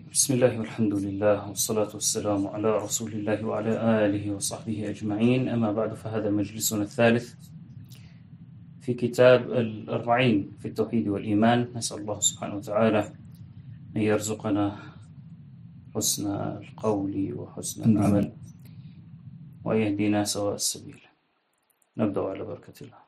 بسم الله والحمد لله والصلاة والسلام على رسول الله وعلى آله وصحبه أجمعين. أما بعد، فهذا مجلسنا الثالث في كتاب الأربعين في التوحيد والإيمان. نسأل الله سبحانه وتعالى أن يرزقنا حسن القول وحسن العمل وأن يهدينا سواء السبيل. نبدأ على بركة الله.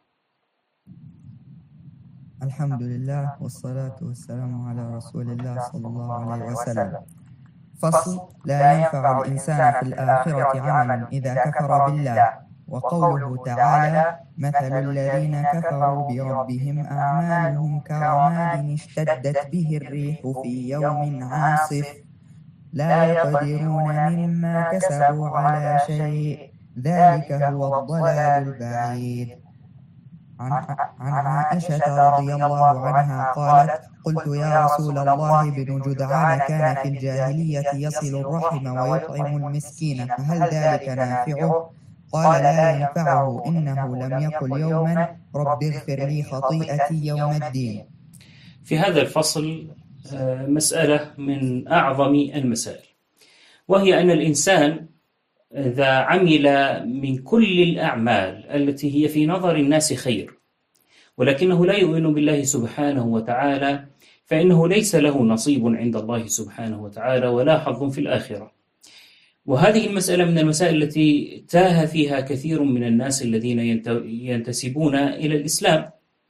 الحمد لله والصلاة والسلام على رسول الله صلى الله عليه وسلم. فصل: لا ينفع الإنسان في الآخرة عمل إذا كفر بالله. وقوله تعالى: مثل الذين كفروا بربهم أعمالهم كرماد اشتدت به الريح في يوم عاصف لا يقدرون مما كسبوا على شيء ذلك هو الضلال البعيد. عن عائشة رضي الله عنها قالت: قلت يا رسول الله، ابن جدعان كان في الجاهلية يصل الرحم ويطعم المسكين، فهل ذلك نافعه؟ قال: لا ينفعه، إنه لم يقل يوما رب اغفر لي خطيئتي يوم الدين. في هذا الفصل مسألة من أعظم المسائل، وهي أن الإنسان إذا عمل من كل الأعمال التي هي في نظر الناس خير، ولكنه لا يؤمن بالله سبحانه وتعالى، فإنه ليس له نصيب عند الله سبحانه وتعالى ولا حظ في الآخرة. وهذه المسألة من المسائل التي تاه فيها كثير من الناس الذين ينتسبون إلى الإسلام،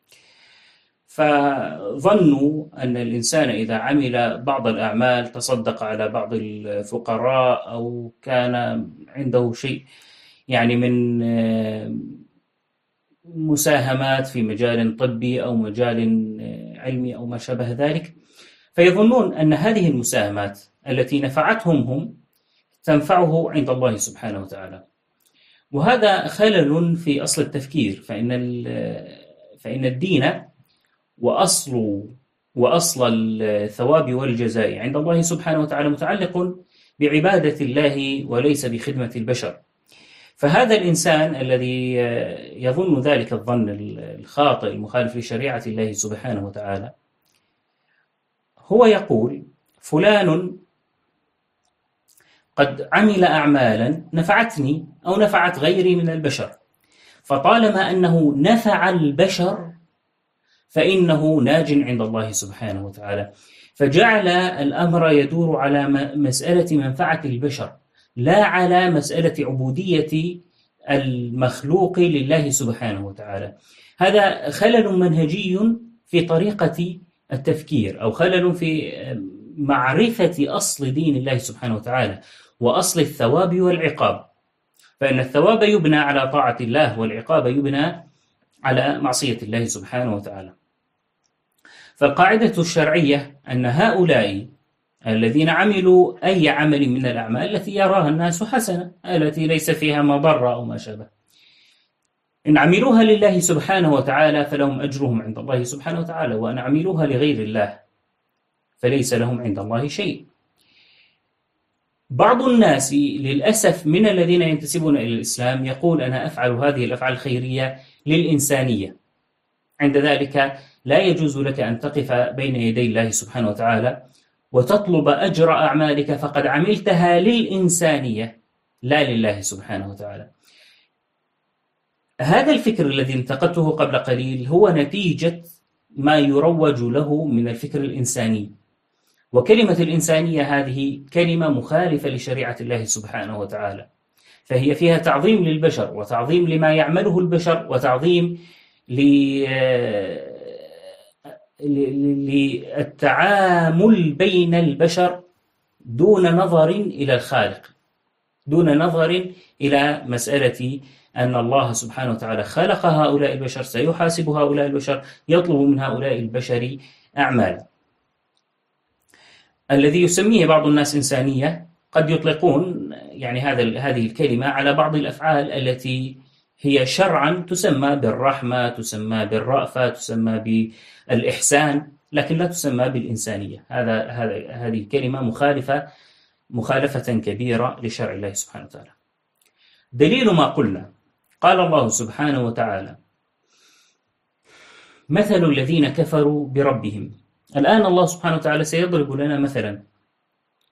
فظنوا أن الإنسان إذا عمل بعض الأعمال، تصدق على بعض الفقراء أو كان عنده شيء يعني من مساهمات في مجال طبي أو مجال علمي أو ما شابه ذلك، فيظنون أن هذه المساهمات التي نفعتهم هم تنفعه عند الله سبحانه وتعالى. وهذا خلل في أصل التفكير، فإن الدين وأصل الثواب والجزاء عند الله سبحانه وتعالى متعلق بعبادة الله وليس بخدمة البشر. فهذا الإنسان الذي يظن ذلك الظن الخاطئ المخالف لشريعة الله سبحانه وتعالى، هو يقول: فلان قد عمل أعمالا نفعتني أو نفعت غيري من البشر، فطالما أنه نفع البشر فإنه ناج عند الله سبحانه وتعالى. فجعل الأمر يدور على مسألة منفعة البشر، لا على مسألة عبودية المخلوق لله سبحانه وتعالى. هذا خلل منهجي في طريقة التفكير، أو خلل في معرفة أصل دين الله سبحانه وتعالى وأصل الثواب والعقاب. فإن الثواب يبنى على طاعة الله، والعقاب يبنى على معصية الله سبحانه وتعالى. فالقاعدة الشرعية أن هؤلاء الذين عملوا أي عمل من الأعمال التي يراها الناس حسنة، التي ليس فيها مضرة أو ما شابه، إن عملوها لله سبحانه وتعالى فلهم أجرهم عند الله سبحانه وتعالى، وأن عملوها لغير الله فليس لهم عند الله شيء. بعض الناس للأسف من الذين ينتسبون إلى الإسلام يقول: أنا أفعل هذه الأفعال الخيرية للإنسانية. عند ذلك لا يجوز لك أن تقف بين يدي الله سبحانه وتعالى وتطلب أجر أعمالك فقد عملتها للإنسانية لا لله سبحانه وتعالى. هذا الفكر الذي انتقدته قبل قليل هو نتيجة ما يروج له من الفكر الإنساني، وكلمة الإنسانية هذه كلمة مخالفة لشريعة الله سبحانه وتعالى، فهي فيها تعظيم للبشر وتعظيم لما يعمله البشر وتعظيم للتعامل بين البشر دون نظر إلى الخالق، دون نظر إلى مسألة أن الله سبحانه وتعالى خلق هؤلاء البشر، سيحاسب هؤلاء البشر، يطلب من هؤلاء البشر أعمال. الذي يسميه بعض الناس إنسانية قد يطلقون يعني هذه الكلمة على بعض الأفعال التي هي شرعا تسمى بالرحمة، تسمى بالرأفة، تسمى بالإحسان، لكن لا تسمى بالإنسانية. هذه الكلمة مخالفة كبيرة لشرع الله سبحانه وتعالى. دليل ما قلنا: قال الله سبحانه وتعالى: مثل الذين كفروا بربهم. الآن الله سبحانه وتعالى سيضرب لنا مثلا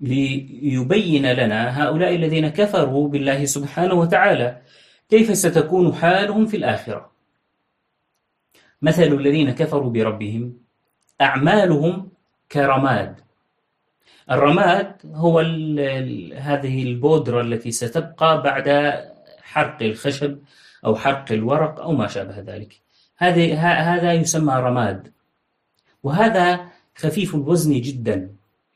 ليبين لنا هؤلاء الذين كفروا بالله سبحانه وتعالى كيف ستكون حالهم في الآخرة. مثل الذين كفروا بربهم أعمالهم كرماد. الرماد هو هذه البودرة التي ستبقى بعد حرق الخشب أو حرق الورق أو ما شابه ذلك. هذا يسمى رماد، وهذا خفيف الوزن جدا،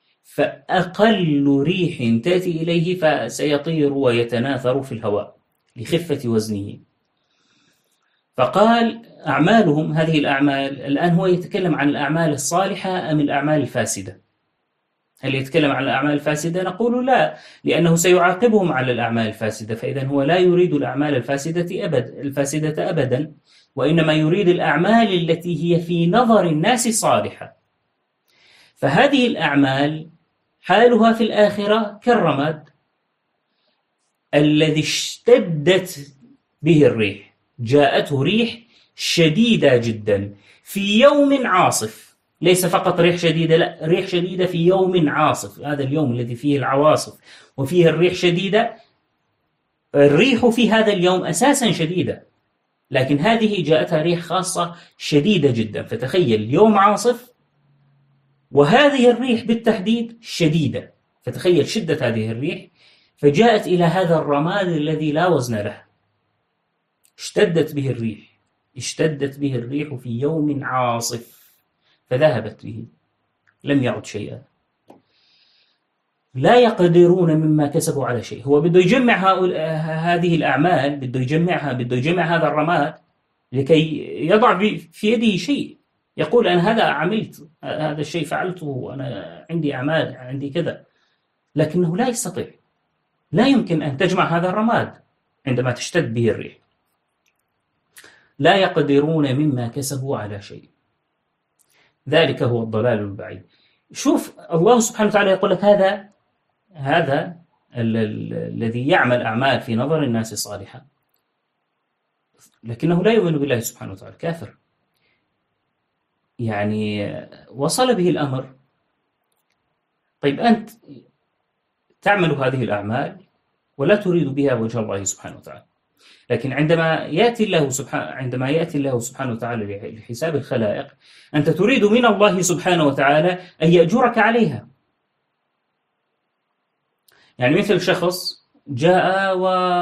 فأقل ريح تأتي إليه فسيطير ويتناثر في الهواء لخفة وزنه. فقال أعمالهم، هذه الأعمال. الآن هو يتكلم عن الأعمال الصالحة أم الأعمال الفاسدة؟ هل يتكلم عن الأعمال الفاسدة؟ نقول لا، لأنه سيعاقبهم على الأعمال الفاسدة، فإذا هو لا يريد الأعمال الفاسدة أبدا، وإنما يريد الأعمال التي هي في نظر الناس صالحة. فهذه الأعمال حالها في الآخرة كالرماد الذي اشتدت به الريح، جاءته ريح شديدة جدا في يوم عاصف. ليس فقط ريح شديدة، لا، ريح شديدة في يوم عاصف. هذا اليوم الذي فيه العواصف وفيه الريح شديدة، الريح في هذا اليوم أساسا شديدة، لكن هذه جاءتها ريح خاصة شديدة جدا. فتخيل يوم عاصف وهذه الريح بالتحديد شديدة، فتخيل شدة هذه الريح، فجاءت إلى هذا الرماد الذي لا وزن له. اشتدت به الريح في يوم عاصف فذهبت به، لم يعد شيئا. لا يقدرون مما كسبوا على شيء. هو بده يجمع هذه الأعمال، بده يجمع هذا الرماد لكي يضع في يده شيء، يقول أنا هذا عملت، هذا الشيء فعلته، أنا عندي أعمال، عندي كذا، لكنه لا يستطيع. لا يمكن أن تجمع هذا الرماد عندما تشتد به الريح. لا يقدرون مما كسبوا على شيء، ذلك هو الضلال البعيد. شوف الله سبحانه وتعالى يقول لك هذا الذي يعمل أعمال في نظر الناس صالحة، لكنه لا يؤمن بالله سبحانه وتعالى، كافر. يعني وصل به الأمر. طيب أنت تعمل هذه الأعمال ولا تريد بها وجه الله سبحانه وتعالى، لكن عندما يأتي الله سبحانه وتعالى لحساب الخلائق، أنت تريد من الله سبحانه وتعالى أن يأجرك عليها. يعني مثل شخص جاء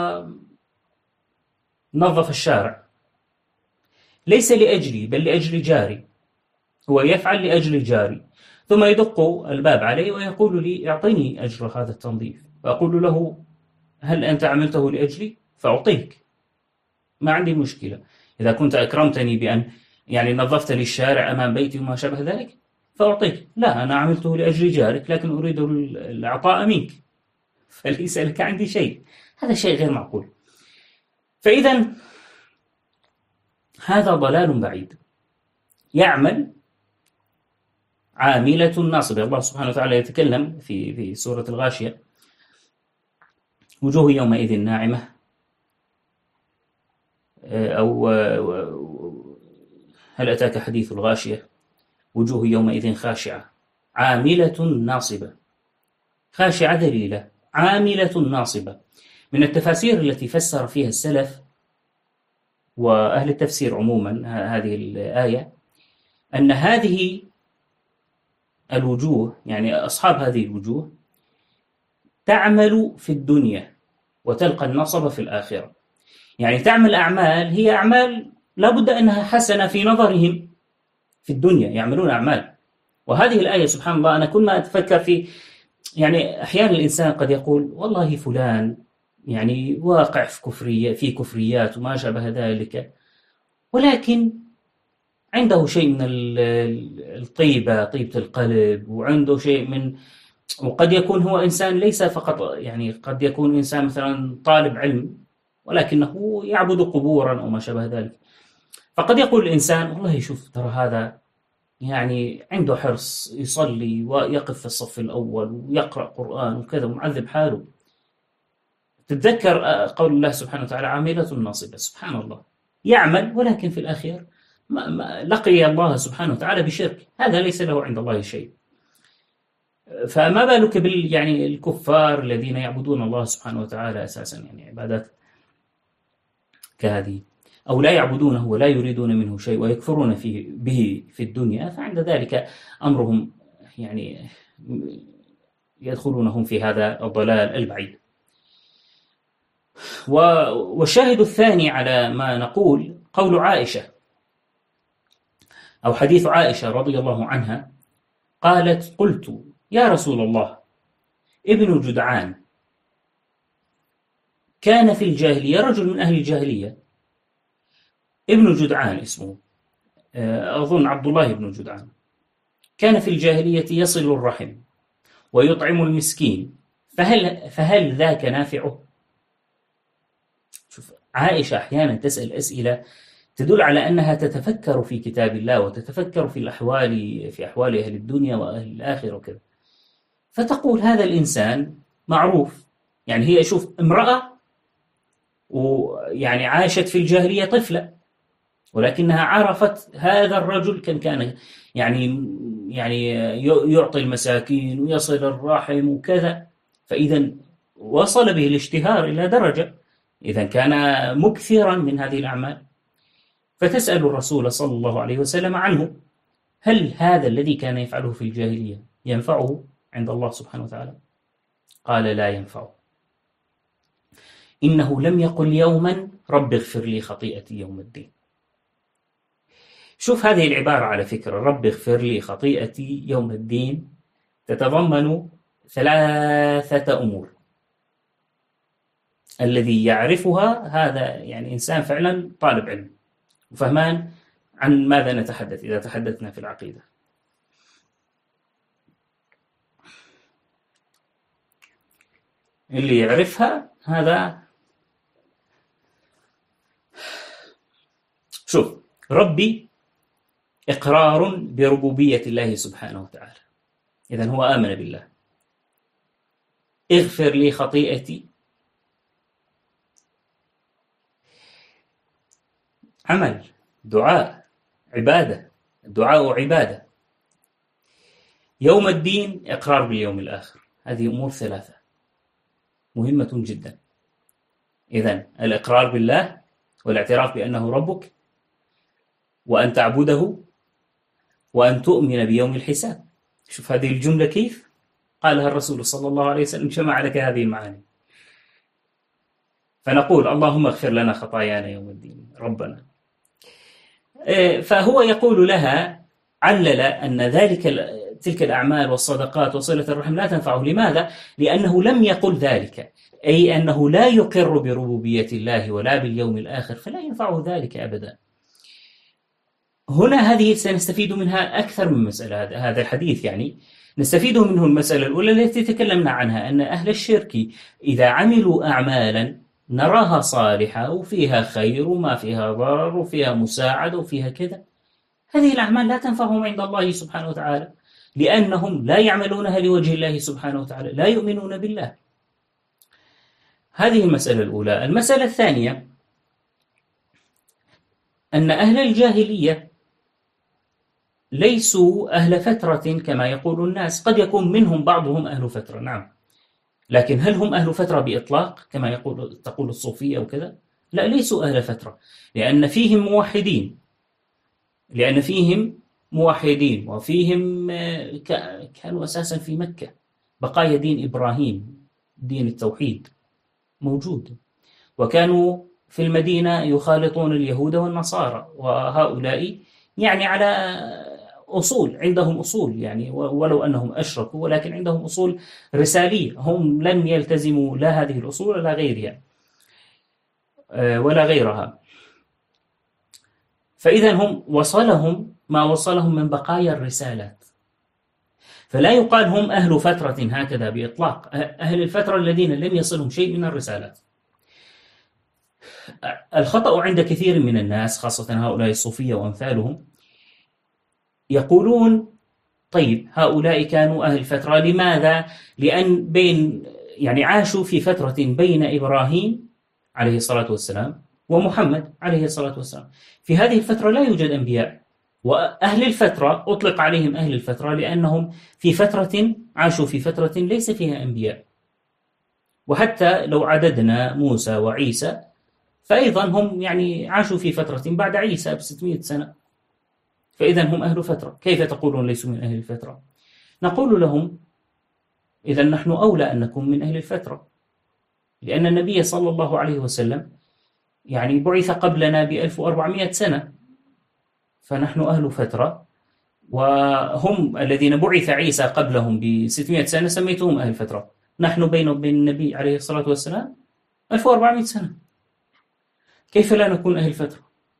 ونظف الشارع، ليس لأجلي بل لأجل جاري، هو يفعل لأجل جاري، ثم يدق الباب علي ويقول لي اعطيني أجر هذا التنظيف، فأقول له هل أنت عملته لأجلي؟ فأعطيك، ما عندي مشكلة. إذا كنت أكرمتني بأن يعني نظفت لي الشارع أمام بيتي وما شابه ذلك فأعطيك. لا، أنا عملته لأجل جارك لكن أريد العطاء منك، فليس لك عندي شيء. هذا شيء غير معقول. فإذا هذا ضلال بعيد. يعمل عاملة ناصبة. الله سبحانه وتعالى يتكلم في سورة الغاشية: وجوه يومئذ ناعمة، أو هل أتاك حديث الغاشية؟ وجوه يومئذ خاشعة عاملة ناصبة. خاشعة ذليلة، عاملة ناصبة. من التفاسير التي فسر فيها السلف وأهل التفسير عموما هذه الآية، أن هذه الوجوه، يعني أصحاب هذه الوجوه، تعمل في الدنيا وتلقى النصب في الآخرة. يعني تعمل أعمال، هي أعمال لابد أنها حسنة في نظرهم في الدنيا، يعملون أعمال. وهذه الآية سبحان الله، أنا كل ما أتفكر يعني أحيانا الإنسان قد يقول والله فلان يعني واقع في كفريات وما شابه ذلك، ولكن عنده شيء من طيبة القلب، وعنده شيء من، وقد يكون هو إنسان ليس فقط، يعني قد يكون إنسان مثلا طالب علم ولكنه يعبد قبورا أو ما شابه ذلك. فقد يقول الإنسان والله شوف ترى هذا يعني عنده حرص، يصلي ويقف في الصف الأول ويقرأ قرآن وكذا ومعذب حاله. تتذكر قول الله سبحانه وتعالى عاملة ناصبة. سبحان الله، يعمل ولكن في الأخير لقي الله سبحانه وتعالى بشرك، هذا ليس له عند الله شيء. فما بالك يعني الكفار الذين يعبدون الله سبحانه وتعالى أساسا، يعني عبادات كهذه، أو لا يعبدونه ولا يريدون منه شيء ويكفرون به في الدنيا، فعند ذلك أمرهم يعني يدخلونهم في هذا الضلال البعيد. والشاهد الثاني على ما نقول قول عائشة أو حديث عائشة رضي الله عنها، قالت: قلت يا رسول الله، ابن جدعان كان في الجاهلية، رجل من أهل الجاهلية، ابن جدعان اسمه، أظن عبد الله بن جدعان، كان في الجاهلية يصل الرحم ويطعم المسكين، فهل ذاك نافعه؟ شوف، عائشة أحيانا تسأل أسئلة تدل على أنها تتفكر في كتاب الله وتتفكر في أحوال أهل الدنيا وأهل الآخرة وكذا، فتقول هذا الإنسان معروف، يعني هي شوف امرأة ويعني عاشت في الجاهلية طفلة، ولكنها عرفت هذا الرجل كان يعني يعطي المساكين ويصل الرحم وكذا، فإذا وصل به الاشتهار إلى درجة، إذا كان مكثرا من هذه الأعمال، فتسأل الرسول صلى الله عليه وسلم عنه، هل هذا الذي كان يفعله في الجاهلية ينفعه عند الله سبحانه وتعالى؟ قال: لا ينفعه، إنه لم يقل يوما رب اغفر لي خطيئتي يوم الدين. شوف هذه العبارة على فكرة، رب اغفر لي خطيئتي يوم الدين، تتضمن 3 أمور. الذي يعرفها هذا يعني إنسان فعلا طالب علم وفهمان عن ماذا نتحدث إذا تحدثنا في العقيدة. اللي يعرفها هذا، شوف، ربي إقرار بربوبية الله سبحانه وتعالى، إذن هو آمن بالله. اغفر لي خطيئتي، عمل، دعاء، عبادة، الدعاء عبادة. يوم الدين إقرار باليوم الآخر. هذه أمور 3 مهمة جدا. إذن الإقرار بالله والاعتراف بأنه ربك، وأن تعبده، وأن تؤمن بيوم الحساب. شوف هذه الجملة كيف قالها الرسول صلى الله عليه وسلم، جمع لك هذه المعاني. فنقول اللهم اغفر لنا خطايانا يوم الدين ربنا. فهو يقول لها، علل أن تلك الأعمال والصدقات وصلة الرحم لا تنفعه. لماذا؟ لأنه لم يقل ذلك، أي أنه لا يقر بربوبية الله ولا باليوم الآخر، فلا ينفعه ذلك أبدا. هنا هذه سنستفيد منها أكثر من مسألة. هذا الحديث يعني نستفيد منه المسألة الأولى التي تكلمنا عنها، أن أهل الشرك إذا عملوا أعمالا نراها صالحة وفيها خير وما فيها ضرر وفيها مساعدة وفيها كذا، هذه الأعمال لا تنفعهم عند الله سبحانه وتعالى، لأنهم لا يعملونها لوجه الله سبحانه وتعالى، لا يؤمنون بالله. هذه المسألة الأولى. المسألة الثانية أن أهل الجاهلية ليسوا أهل فترة كما يقول الناس، قد يكون منهم بعضهم أهل فترة، نعم، لكن هل هم أهل فترة بإطلاق كما تقول الصوفية وكذا؟ لا، ليسوا أهل فترة، لأن فيهم موحدين وفيهم كانوا أساسا في مكة بقايا دين إبراهيم، دين التوحيد موجود، وكانوا في المدينة يخالطون اليهود والنصارى، وهؤلاء يعني على أصول، عندهم أصول يعني، ولو أنهم أشركوا ولكن عندهم أصول رسالية، هم لم يلتزموا لا هذه الأصول ولا غيرها ولا غيرها. فإذا هم وصلهم ما وصلهم من بقايا الرسالات، فلا يقال هم أهل فترة هكذا بإطلاق. أهل الفترة الذين لم يصلهم شيء من الرسالات. الخطأ عند كثير من الناس خاصة هؤلاء الصوفية وأمثالهم، يقولون طيب هؤلاء كانوا أهل فترة، لماذا؟ لأن يعني عاشوا في فترة بين إبراهيم عليه الصلاة والسلام ومحمد عليه الصلاة والسلام. في هذه الفترة لا يوجد أنبياء، وأهل الفترة أطلق عليهم أهل الفترة لأنهم عاشوا في فترة ليس فيها أنبياء. وحتى لو عددنا موسى وعيسى فأيضا هم يعني عاشوا في فترة بعد عيسى ب600 سنة، فإذا هم أهل فترة. كيف تقولون ليسوا من أهل الفترة؟ نقول لهم إذا نحن أولى أن نكون من أهل الفترة، لأن النبي صلى الله عليه وسلم يعني بعث قبلنا ب1400 سنة، فنحن أهل فترة، وهم الذين بعث عيسى قبلهم ب600 سنة سميتهم أهل فترة. نحن بين وبين النبي عليه الصلاة والسلام 1400 سنة، كيف لا نكون أهل فترة؟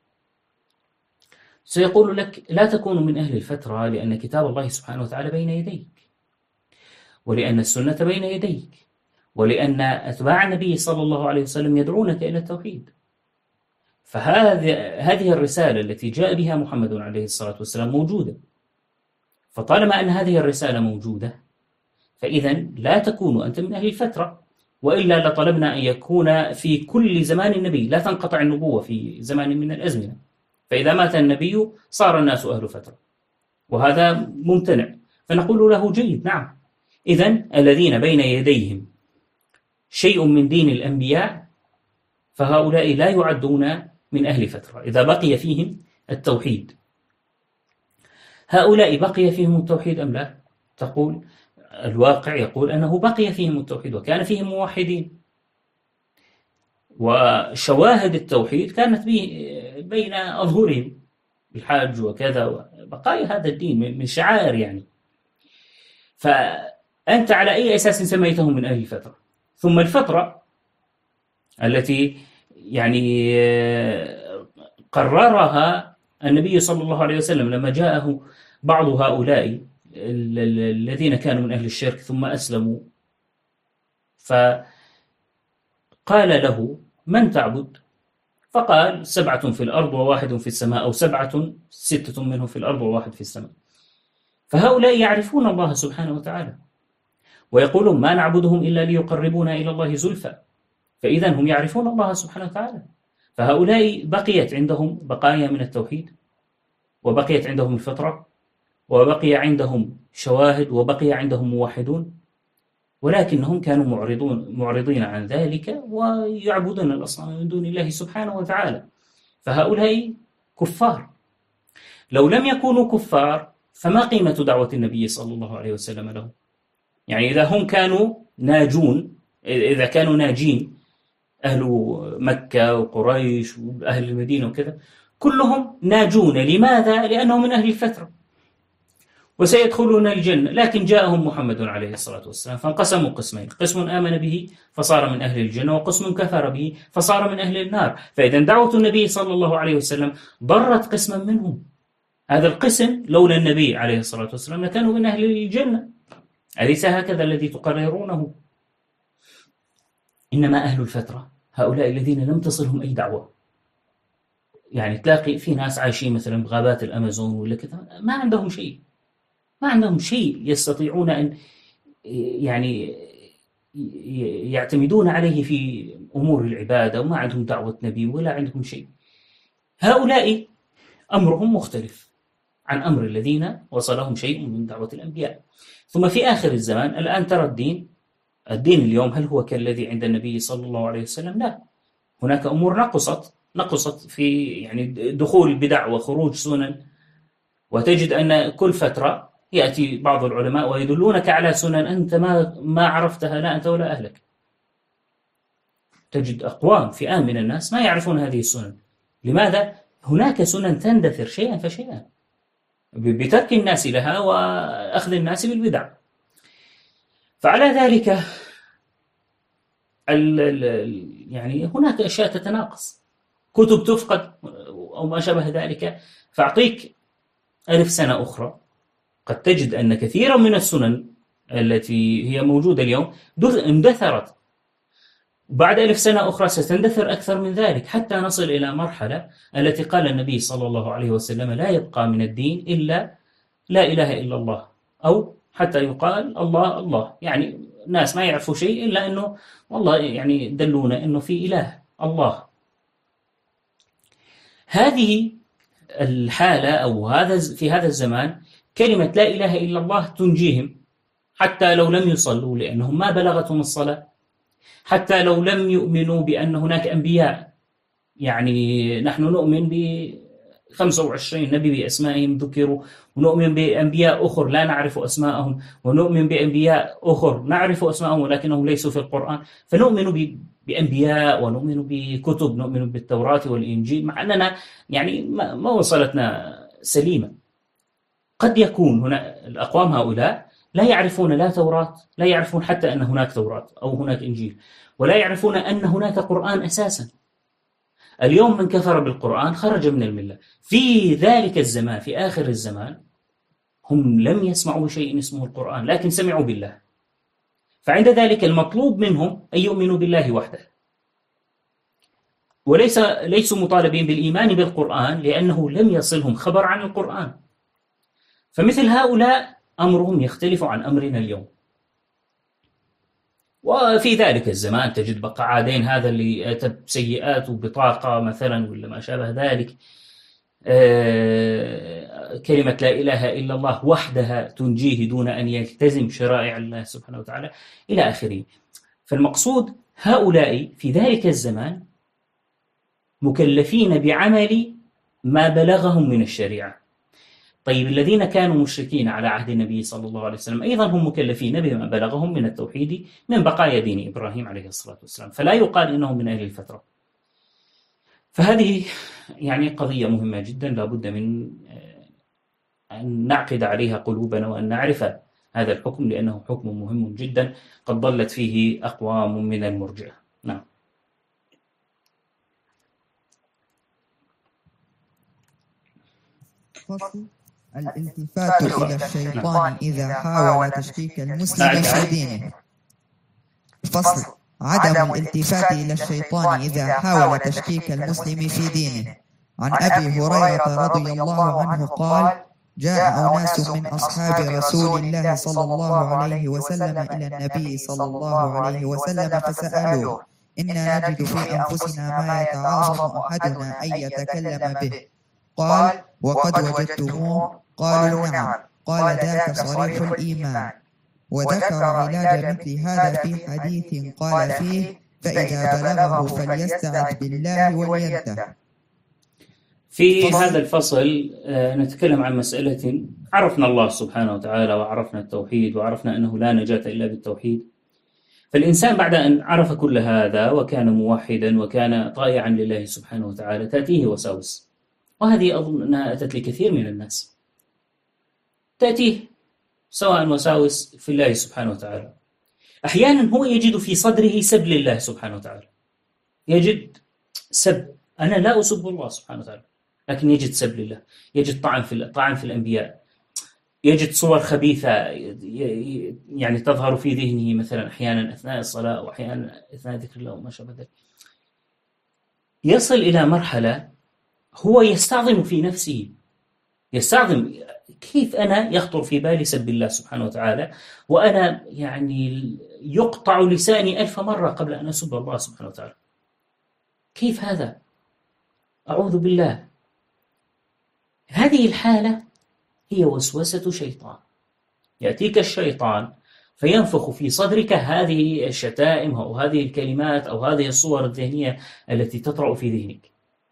سيقول لك لا تكون من أهل الفترة لأن كتاب الله سبحانه وتعالى بين يديك، ولأن السنة بين يديك، ولأن أتباع النبي صلى الله عليه وسلم يدعونك إلى التوحيد. فهذه الرسالة التي جاء بها محمد عليه الصلاة والسلام موجودة، فطالما أن هذه الرسالة موجودة فإذا لا تكون أنت من أهل الفترة، وإلا لطلبنا أن يكون في كل زمان النبي، لا تنقطع النبوة في زمان من الأزمنة، فإذا مات النبي صار الناس أهل فترة، وهذا ممتنع. فنقول له جيد، نعم، إذن الذين بين يديهم شيء من دين الأنبياء فهؤلاء لا يعدون من أهل فترة إذا بقي فيهم التوحيد. هؤلاء بقي فيهم التوحيد أم لا؟ تقول الواقع يقول أنه بقي فيهم التوحيد وكان فيهم موحدين، وشواهد التوحيد كانت بين أظهرهم، الحاج وكذا، بقايا هذا الدين من شعائر يعني. فأنت على أي أساس سميتهم من أهل الفترة؟ ثم الفترة التي يعني قررها النبي صلى الله عليه وسلم لما جاءه بعض هؤلاء الذين كانوا من أهل الشرك ثم أسلموا، فقال له من تعبد؟ فقال 7 في الأرض و1 في السماء، أو 7 6 منهم في الأرض و1 في السماء. فهؤلاء يعرفون الله سبحانه وتعالى ويقولون ما نعبدهم إلا ليقربونا إلى الله زلفى، فإذا هم يعرفون الله سبحانه وتعالى. فهؤلاء بقيت عندهم بقايا من التوحيد، وبقيت عندهم الفطرة، وبقي عندهم شواهد، وبقي عندهم موحدون، ولكنهم كانوا معرضين عن ذلك ويعبدون الأصنام من دون الله سبحانه وتعالى. فهؤلاء كفار. لو لم يكونوا كفار فما قيمة دعوة النبي صلى الله عليه وسلم لهم؟ يعني إذا هم كانوا ناجون، إذا كانوا ناجين، أهل مكة وقريش وأهل المدينة وكذا كلهم ناجون، لماذا؟ لأنهم من أهل الفترة وسيدخلون الجنة، لكن جاءهم محمد عليه الصلاة والسلام فانقسموا قسمين، قسم آمن به فصار من أهل الجنة، وقسم كفر به فصار من أهل النار. فإذا دعوة النبي صلى الله عليه وسلم ضرت قسما منهم، هذا القسم لولا النبي عليه الصلاة والسلام لكانوا من أهل الجنة. أليس هكذا الذي تقررونه؟ إنما أهل الفترة هؤلاء الذين لم تصلهم أي دعوة. يعني تلاقي في ناس عايشين مثلا بغابات الأمازون ولا كذا، ما عندهم شيء يستطيعون أن يعني يعتمدون عليه في أمور العبادة، وما عندهم دعوة نبي ولا عندهم شيء. هؤلاء أمرهم مختلف عن أمر الذين وصلهم شيء من دعوة الأنبياء. ثم في آخر الزمان الآن ترى الدين اليوم هل هو كالذي عند النبي صلى الله عليه وسلم؟ لا، هناك أمور نقصت في يعني دخول بدع وخروج سنن، وتجد أن كل فترة يأتي بعض العلماء ويدلونك على سنن أنت ما عرفتها، لا أنت ولا أهلك. تجد أقوام فئام من الناس ما يعرفون هذه السنن. لماذا؟ هناك سنن تندثر شيئا فشيئا بترك الناس لها وأخذ الناس بالبدع. فعلى ذلك يعني هناك أشياء تتناقص، كتب تفقد أو ما شابه ذلك. فأعطيك 1000 سنة أخرى قد تجد أن كثيرا من السنن التي هي موجودة اليوم اندثرت، بعد 1000 سنة أخرى ستندثر أكثر من ذلك، حتى نصل إلى مرحلة التي قال النبي صلى الله عليه وسلم لا يبقى من الدين إلا لا إله إلا الله، أو حتى يقال الله الله. يعني الناس ما يعرفوا شيء إلا أنه والله يعني دلونا أنه في إله الله. هذه الحالة أو في هذا الزمان كلمة لا إله إلا الله تنجيهم، حتى لو لم يصلوا لأنهم ما بلغتهم الصلاة، حتى لو لم يؤمنوا بأن هناك أنبياء. يعني نحن نؤمن ب 25 نبي بأسمائهم ذكروا، ونؤمن بأنبياء أخر لا نعرف أسماءهم، ونؤمن بأنبياء أخر نعرف أسماءهم ولكنهم ليسوا في القرآن. فنؤمن بأنبياء ونؤمن بكتب، نؤمن بالتوراة والإنجيل، مع أننا يعني ما وصلتنا سليمة. قد يكون هنا الأقوام هؤلاء لا يعرفون لا توراة، لا يعرفون حتى أن هناك توراة أو هناك إنجيل، ولا يعرفون أن هناك قرآن أساسا. اليوم من كفر بالقرآن خرج من الملة. في ذلك الزمان، في آخر الزمان، هم لم يسمعوا شيء اسمه القرآن، لكن سمعوا بالله. فعند ذلك المطلوب منهم أن يؤمنوا بالله وحده، ليسوا مطالبين بالإيمان بالقرآن لأنه لم يصلهم خبر عن القرآن. فمثل هؤلاء أمرهم يختلف عن أمرنا اليوم. وفي ذلك الزمان تجد بقعادين، هذا اللي أتى بسيئات وبطاقة مثلا ولا ما شابه ذلك، كلمة لا إله إلا الله وحدها تنجيه دون أن يلتزم شرائع الله سبحانه وتعالى إلى آخره. فالمقصود هؤلاء في ذلك الزمان مكلفين بعمل ما بلغهم من الشريعة. طيب الذين كانوا مشركين على عهد النبي صلى الله عليه وسلم أيضا هم مكلفين بما بلغهم من التوحيد من بقايا دين إبراهيم عليه الصلاة والسلام، فلا يقال إنهم من أهل الفترة. فهذه يعني قضية مهمة جدا، لا بد من أن نعقد عليها قلوبنا وأن نعرف هذا الحكم، لأنه حكم مهم جدا قد ضلت فيه أقوام من المرجئة. نعم. فصل: الالتفات إلى الشيطان إذا حاول تشكيك المسلم في دينه. فصل: عدم الالتفات إلى الشيطان إذا حاول تشكيك المسلم في دينه. عن أبي هريرة رضي الله عنه قال: جاء أناس من أصحاب رسول الله صلى الله عليه وسلم إلى النبي صلى الله عليه وسلم فسألوه: إنا نجد في أنفسنا ما يتعاظم أحدنا أن يتكلم به. قال: وقد وجدتموه؟ قالوا: نعم. قال: ذاك صريح الإيمان. وذكر علاج مثل هذا في حديث قال فيه: فإذا بلغه فليستعذ بالله ولينتهي. في هذا الفصل نتكلم عن مسألة: عرفنا الله سبحانه وتعالى وعرفنا التوحيد وعرفنا أنه لا نجاة إلا بالتوحيد. فالإنسان بعد أن عرف كل هذا وكان موحدا وكان طائعا لله سبحانه وتعالى تأتيه وساوس، وهذه أظن أنها أتت لكثير من الناس، تأتيه سواء وساوس في الله سبحانه وتعالى. أحيانا هو يجد في صدره سب لله سبحانه وتعالى، يجد سب، أنا لا أسب الله سبحانه وتعالى، لكن يجد سب لله، يجد طعن في الأنبياء، يجد صور خبيثة يعني تظهر في ذهنه مثلا أحيانا أثناء الصلاة وأحيانا أثناء ذكر الله وما شابه ذلك. يصل إلى مرحلة هو يستعظم في نفسه، يستعظم كيف أنا يخطر في بالي سب الله سبحانه وتعالى وأنا يعني يقطع لساني 1000 مرة قبل أن أسب الله سبحانه وتعالى. كيف هذا؟ أعوذ بالله. هذه الحالة هي وسوسة شيطان. يأتيك الشيطان فينفخ في صدرك هذه الشتائم أو هذه الكلمات أو هذه الصور الذهنية التي تطرأ في ذهنك.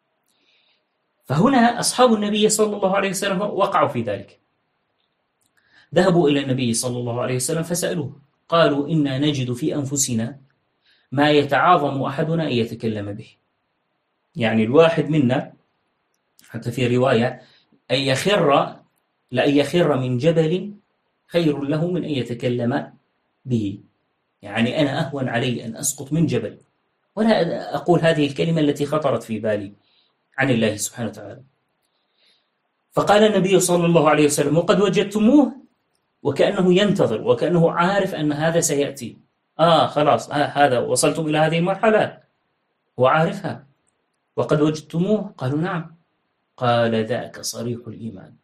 فهنا أصحاب النبي صلى الله عليه وسلم وقعوا في ذلك، ذهبوا إلى النبي صلى الله عليه وسلم فسألوه، قالوا: إنا نجد في أنفسنا ما يتعاظم أحدنا أن يتكلم به. يعني الواحد منا حتى في رواية أن يخر من جبل خير له من أن يتكلم به. يعني أنا أهون علي أن أسقط من جبل ولا أقول هذه الكلمة التي خطرت في بالي عن الله سبحانه وتعالى. فقال النبي صلى الله عليه وسلم: وقد وجدتموه؟ وكأنه ينتظر وكأنه عارف أن هذا سيأتي. خلاص، هذا وصلتم إلى هذه المرحلة، هو عارفها. وقد وجدتموه؟ قالوا: نعم. قال: ذاك صريح الإيمان.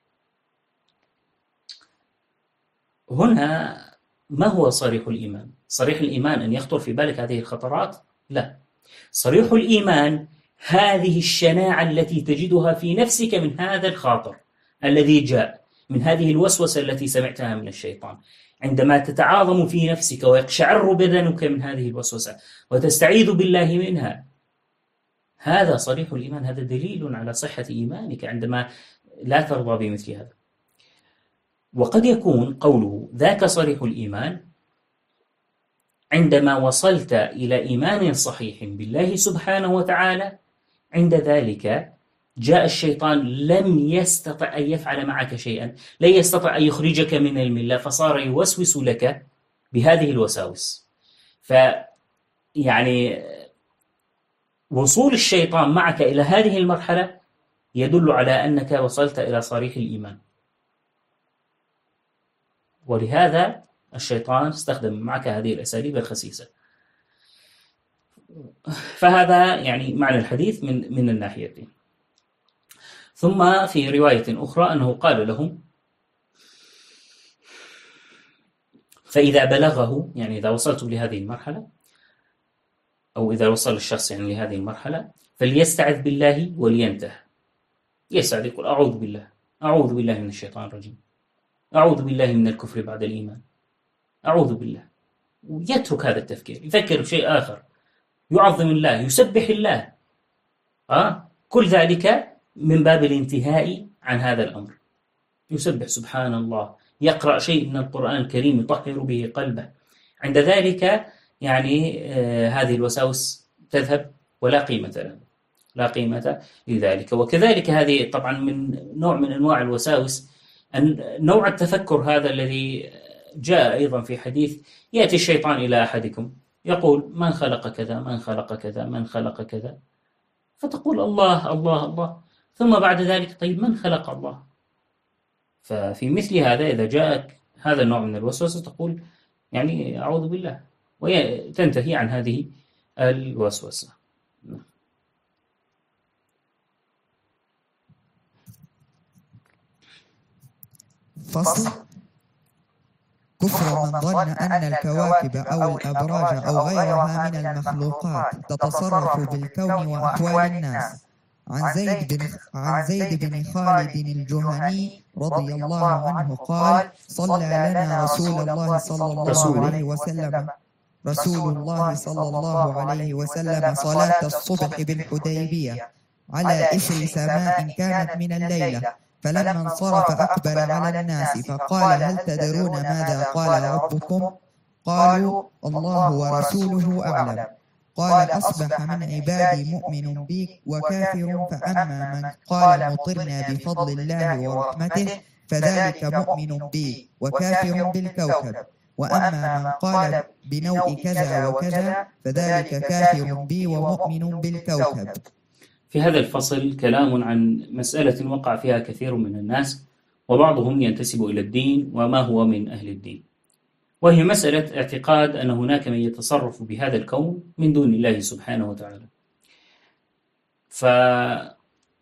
هنا ما هو صريح الإيمان؟ صريح الإيمان أن يخطر في بالك هذه الخطرات؟ لا، صريح الإيمان هذه الشناعة التي تجدها في نفسك من هذا الخاطر الذي جاء، من هذه الوسوسة التي سمعتها من الشيطان، عندما تتعاظم في نفسك ويقشعر بدنك من هذه الوسوسة وتستعيذ بالله منها، هذا صريح الإيمان، هذا دليل على صحة إيمانك عندما لا ترضى بمثل هذا. وقد يكون قوله ذاك صريح الإيمان عندما وصلت إلى إيمان صحيح بالله سبحانه وتعالى، عند ذلك جاء الشيطان لم يستطع أن يفعل معك شيئا، لا يستطع أن يخرجك من الملة، فصار يوسوس لك بهذه الوساوس. يعني وصول الشيطان معك إلى هذه المرحلة يدل على أنك وصلت إلى صريح الإيمان، ولهذا الشيطان استخدم معك هذه الأساليب الخسيسة. فهذا يعني معنى الحديث من الناحيتين. ثم في رواية أخرى أنه قال لهم: فإذا بلغه، يعني إذا وصلتم لهذه المرحلة، أو إذا وصل الشخص يعني لهذه المرحلة، فليستعذ بالله ولينتهي. يستعذ، يقول أعوذ بالله، أعوذ بالله من الشيطان الرجيم، أعوذ بالله من الكفر بعد الإيمان، أعوذ بالله، ويترك هذا التفكير، يفكر بشيء آخر، يعظم الله، يسبح الله، كل ذلك من باب الانتهاء عن هذا الأمر. يسبح سبحان الله، يقرأ شيء من القرآن الكريم يطهر به قلبه. عند ذلك يعني هذه الوساوس تذهب ولا قيمة لها، لا قيمة لذلك. وكذلك هذه طبعا من نوع من أنواع الوساوس، نوع التفكر هذا الذي جاء أيضا في حديث: يأتي الشيطان إلى أحدكم يقول من خلق كذا، من خلق كذا، من خلق كذا، فتقول الله الله الله، ثم بعد ذلك طيب من خلق الله؟ ففي مثل هذا إذا جاءك هذا النوع من الوسوسة تقول يعني أعوذ بالله، وتنتهي عن هذه الوسوسة. فصل: كفر من ظن أن الكواكب أو الأبراج أو غيرها من المخلوقات تتصرف بالكون وأحوال الناس. عن زيد بن خالد الجهني رضي الله عنه قال: صلى لنا رسول الله صلى الله عليه وسلم صلاة الصبح بالحديبية على إثر سماء كانت من الليلة، فلما انصرف أقبل على الناس فقال: هل تدرون ماذا قال ربكم؟ قالوا: الله ورسوله أعلم. قال: أصبح من عبادي مؤمن بي وكافر، فأما من قال مطرنا بفضل الله ورحمته فذلك مؤمن بي وكافر بالكوكب، وأما من قال بنوع كذا وكذا فذلك كافر بي ومؤمن بالكوكب. في هذا الفصل كلام عن مسألة وقع فيها كثير من الناس، وبعضهم ينتسب إلى الدين وما هو من أهل الدين، وهي مسألة اعتقاد أن هناك من يتصرف بهذا الكون من دون الله سبحانه وتعالى. فكان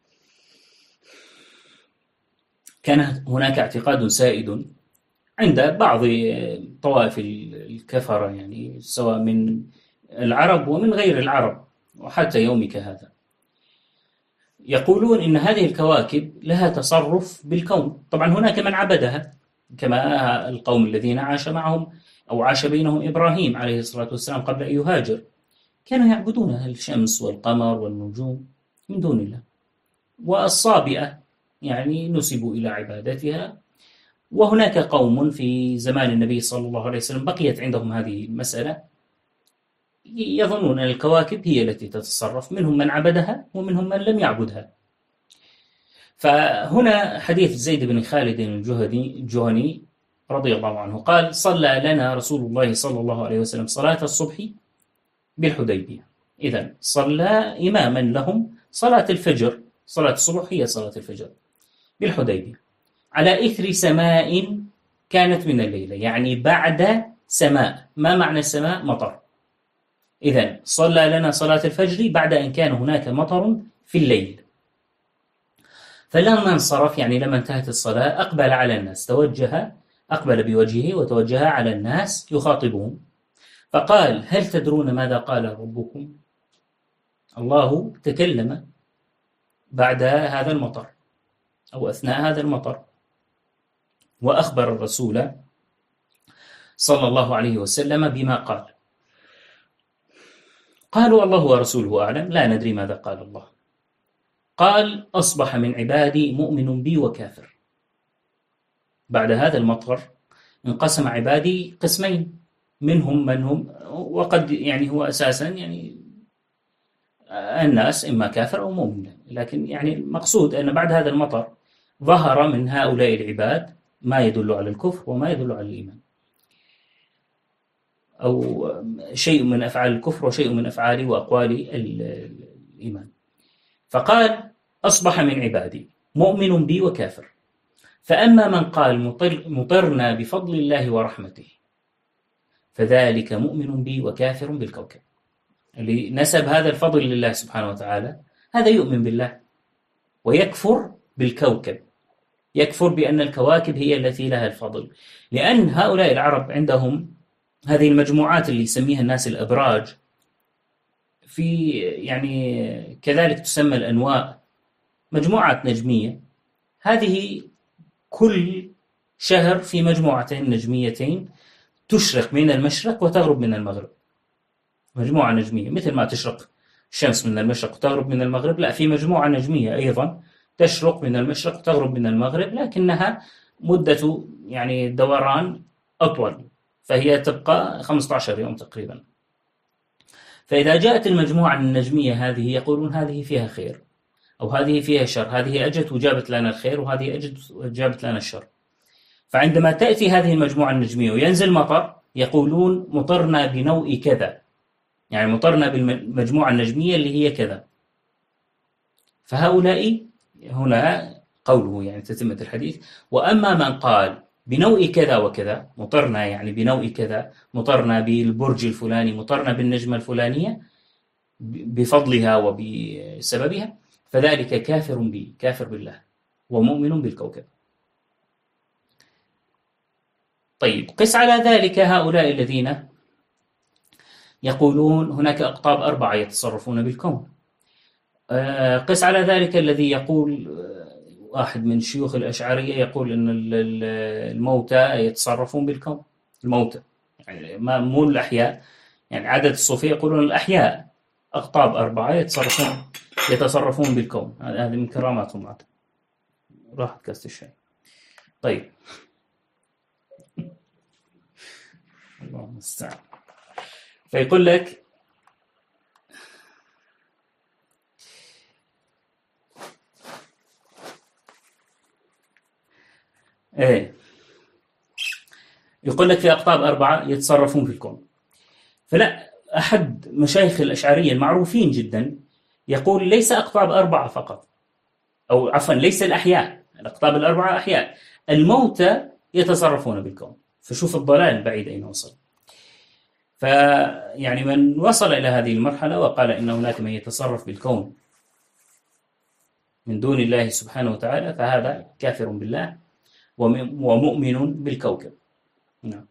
هناك اعتقاد سائد عند بعض طوائف الكفرة، يعني سواء من العرب ومن غير العرب وحتى يومك هذا، يقولون إن هذه الكواكب لها تصرف بالكون. طبعا هناك من عبدها، كما القوم الذين عاش معهم أو عاش بينهم إبراهيم عليه الصلاة والسلام قبل أن يهاجر، كانوا يعبدون الشمس والقمر والنجوم من دون الله، والصابئة يعني نسبوا إلى عبادتها. وهناك قوم في زمان النبي صلى الله عليه وسلم بقيت عندهم هذه المسألة، يظنون أن الكواكب هي التي تتصرف، منهم من عبدها ومنهم من لم يعبدها. فهنا حديث زيد بن خالد الجهني رضي الله عنه قال: صلى لنا رسول الله صلى الله عليه وسلم صلاة الصبح بالحديبية. إذن صلى إماما لهم صلاة الفجر، صلاة الصبح هي صلاة الفجر بالحديبية على إثر سماء كانت من الليلة، يعني بعد سماء. ما معنى السماء؟ مطر. إذن صلى لنا صلاة الفجر بعد أن كان هناك مطر في الليل. فلما انصرف، يعني لما انتهت الصلاة، أقبل على الناس، أقبل بوجهه وتوجه على الناس يخاطبهم، فقال: هل تدرون ماذا قال ربكم؟ الله تكلم بعد هذا المطر أو أثناء هذا المطر، وأخبر الرسول صلى الله عليه وسلم بما قال. قالوا الله ورسوله أعلم، لا ندري ماذا قال الله. قال: أصبح من عبادي مؤمن بي وكافر. بعد هذا المطر انقسم عبادي قسمين، منهم من هم، وقد يعني هو أساسا يعني الناس إما كافر أو مؤمن، لكن يعني المقصود أن بعد هذا المطر ظهر من هؤلاء العباد ما يدل على الكفر وما يدل على الإيمان، أو شيء من أفعال الكفر وشيء من أفعال وأقوال الإيمان. فقال: أصبح من عبادي مؤمن بي وكافر، فأما من قال مطرنا بفضل الله ورحمته فذلك مؤمن بي وكافر بالكوكب. اللي نسب هذا الفضل لله سبحانه وتعالى هذا يؤمن بالله ويكفر بالكوكب، يكفر بأن الكواكب هي التي لها الفضل، لأن هؤلاء العرب عندهم هذه المجموعات اللي يسميها الناس الأبراج، في يعني كذلك تسمى الأنواء، مجموعات نجمية. هذه كل شهر في مجموعتين نجميتين تشرق من المشرق وتغرب من المغرب، مجموعة نجمية، مثل ما تشرق الشمس من المشرق وتغرب من المغرب، لا، في مجموعة نجمية أيضا تشرق من المشرق وتغرب من المغرب، لكنها مدة يعني دوران أطول، فهي تبقى 15 يوم تقريبا. فإذا جاءت المجموعة النجمية هذه يقولون هذه فيها خير أو هذه فيها شر، هذه أجت وجابت لنا الخير وهذه أجت وجابت لنا الشر. فعندما تأتي هذه المجموعة النجمية وينزل مطر يقولون مطرنا بنوء كذا، يعني مطرنا بالمجموعة النجمية اللي هي كذا. فهؤلاء هنا قوله يعني تتمة الحديث: وأما من قال بنوء كذا وكذا، مطرنا يعني بنوء كذا، مطرنا بالبرج الفلاني، مطرنا بالنجمة الفلانية بفضلها وبسببها، فذلك كافر بي، كافر بالله، ومؤمن بالكوكب. طيب، قس على ذلك هؤلاء الذين يقولون هناك أقطاب 4 يتصرفون بالكون. قس على ذلك الذي يقول، واحد من شيوخ الأشعرية يقول أن الموتى يتصرفون بالكون، الموتى يعني مو الأحياء، يعني عدد الصوفية يقولون الأحياء أقطاب 4 يتصرفون بالكون، هذه من كراماتهم عاد. راحت كاست الشاي. طيب، الله المستعان. فيقول لك يقول لك في أقطاب 4 يتصرفون في الكون. فلا، أحد مشايخ الأشعرية المعروفين جدا يقول ليس أقطاب 4 فقط، أو عفوا ليس الأحياء، الأقطاب 4 أحياء، الموتى يتصرفون بالكون. فشوف الضلال البعيد أين وصل. فيعني من وصل إلى هذه المرحلة وقال إن هناك من يتصرف بالكون من دون الله سبحانه وتعالى فهذا كافر بالله ومؤمن بالكوكب. نعم.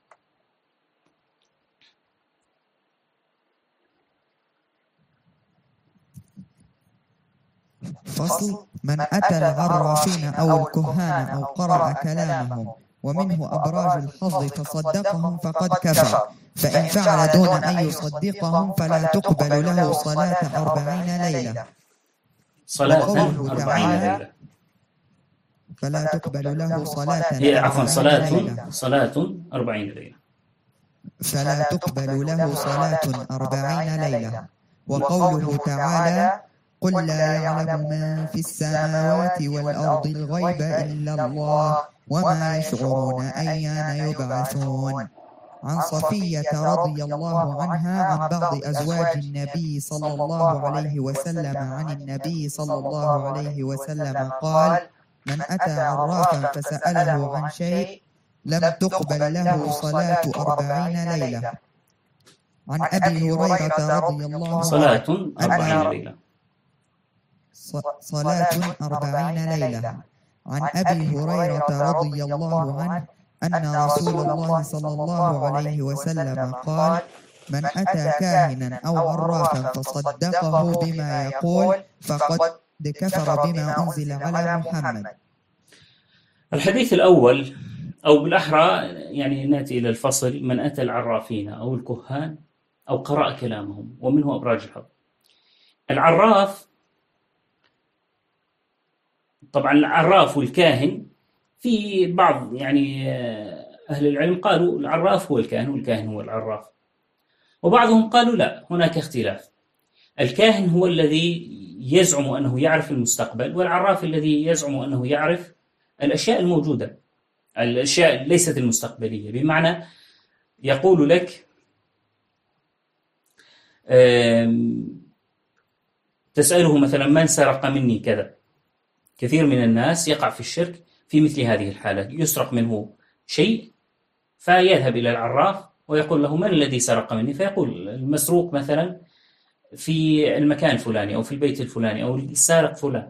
فصل: من أتى العرافين أو الكهان أو قرأ كلامهم ومنه أبراج الحظ تصدقهم فقد كفر، فإن فعل دون أن يصدقهم فلا تقبل له صلاة 40 ليلة. صلاة 40 ليلة. فلا تقبل له صلاة هي عفوا صلاة 40 ليلة. فلا تقبل له صلاة 40 ليلة. وقوله تعالى: قل لا يعلم من في السماوات والأرض الغيب إلا الله وما يشعرون أيان يبعثون. عن صفية رضي الله عنها عن بعض أزواج النبي صلى الله عليه وسلم عن النبي صلى الله عليه وسلم قال: من أتى عرافا فسأله عن شيء لم تقبل له صلاة 40 ليلة. عن أبي هريرة رضي الله عنه صلاة 40 ليلة. صلاة 40 ليلة. عن أبي هريرة رضي الله عنه أن رسول الله صلى الله عليه وسلم قال: من أتى كاهنا أو عرافا فصدقه بما يقول فقد كفر بما أنزل على محمد. الحديث الأول، أو بالأحرى يعني نأتي إلى الفصل: من أتى العرافين أو الكهان أو قرأ كلامهم ومنه أبراج الحظ. العراف، طبعا العراف والكاهن، في بعض يعني أهل العلم قالوا العراف هو الكاهن والكاهن هو العراف، وبعضهم قالوا لا، هناك اختلاف. الكاهن هو الذي يزعم أنه يعرف المستقبل، والعراف الذي يزعم أنه يعرف الأشياء الموجودة، الأشياء ليست المستقبلية. بمعنى يقول لك تسأله مثلا من سرق مني كذا. كثير من الناس يقع في الشرك في مثل هذه الحالة، يسرق منه شيء فيذهب إلى العراف ويقول له من الذي سرق مني، فيقول المسروق مثلا في المكان الفلاني أو في البيت الفلاني أو السارق فلان.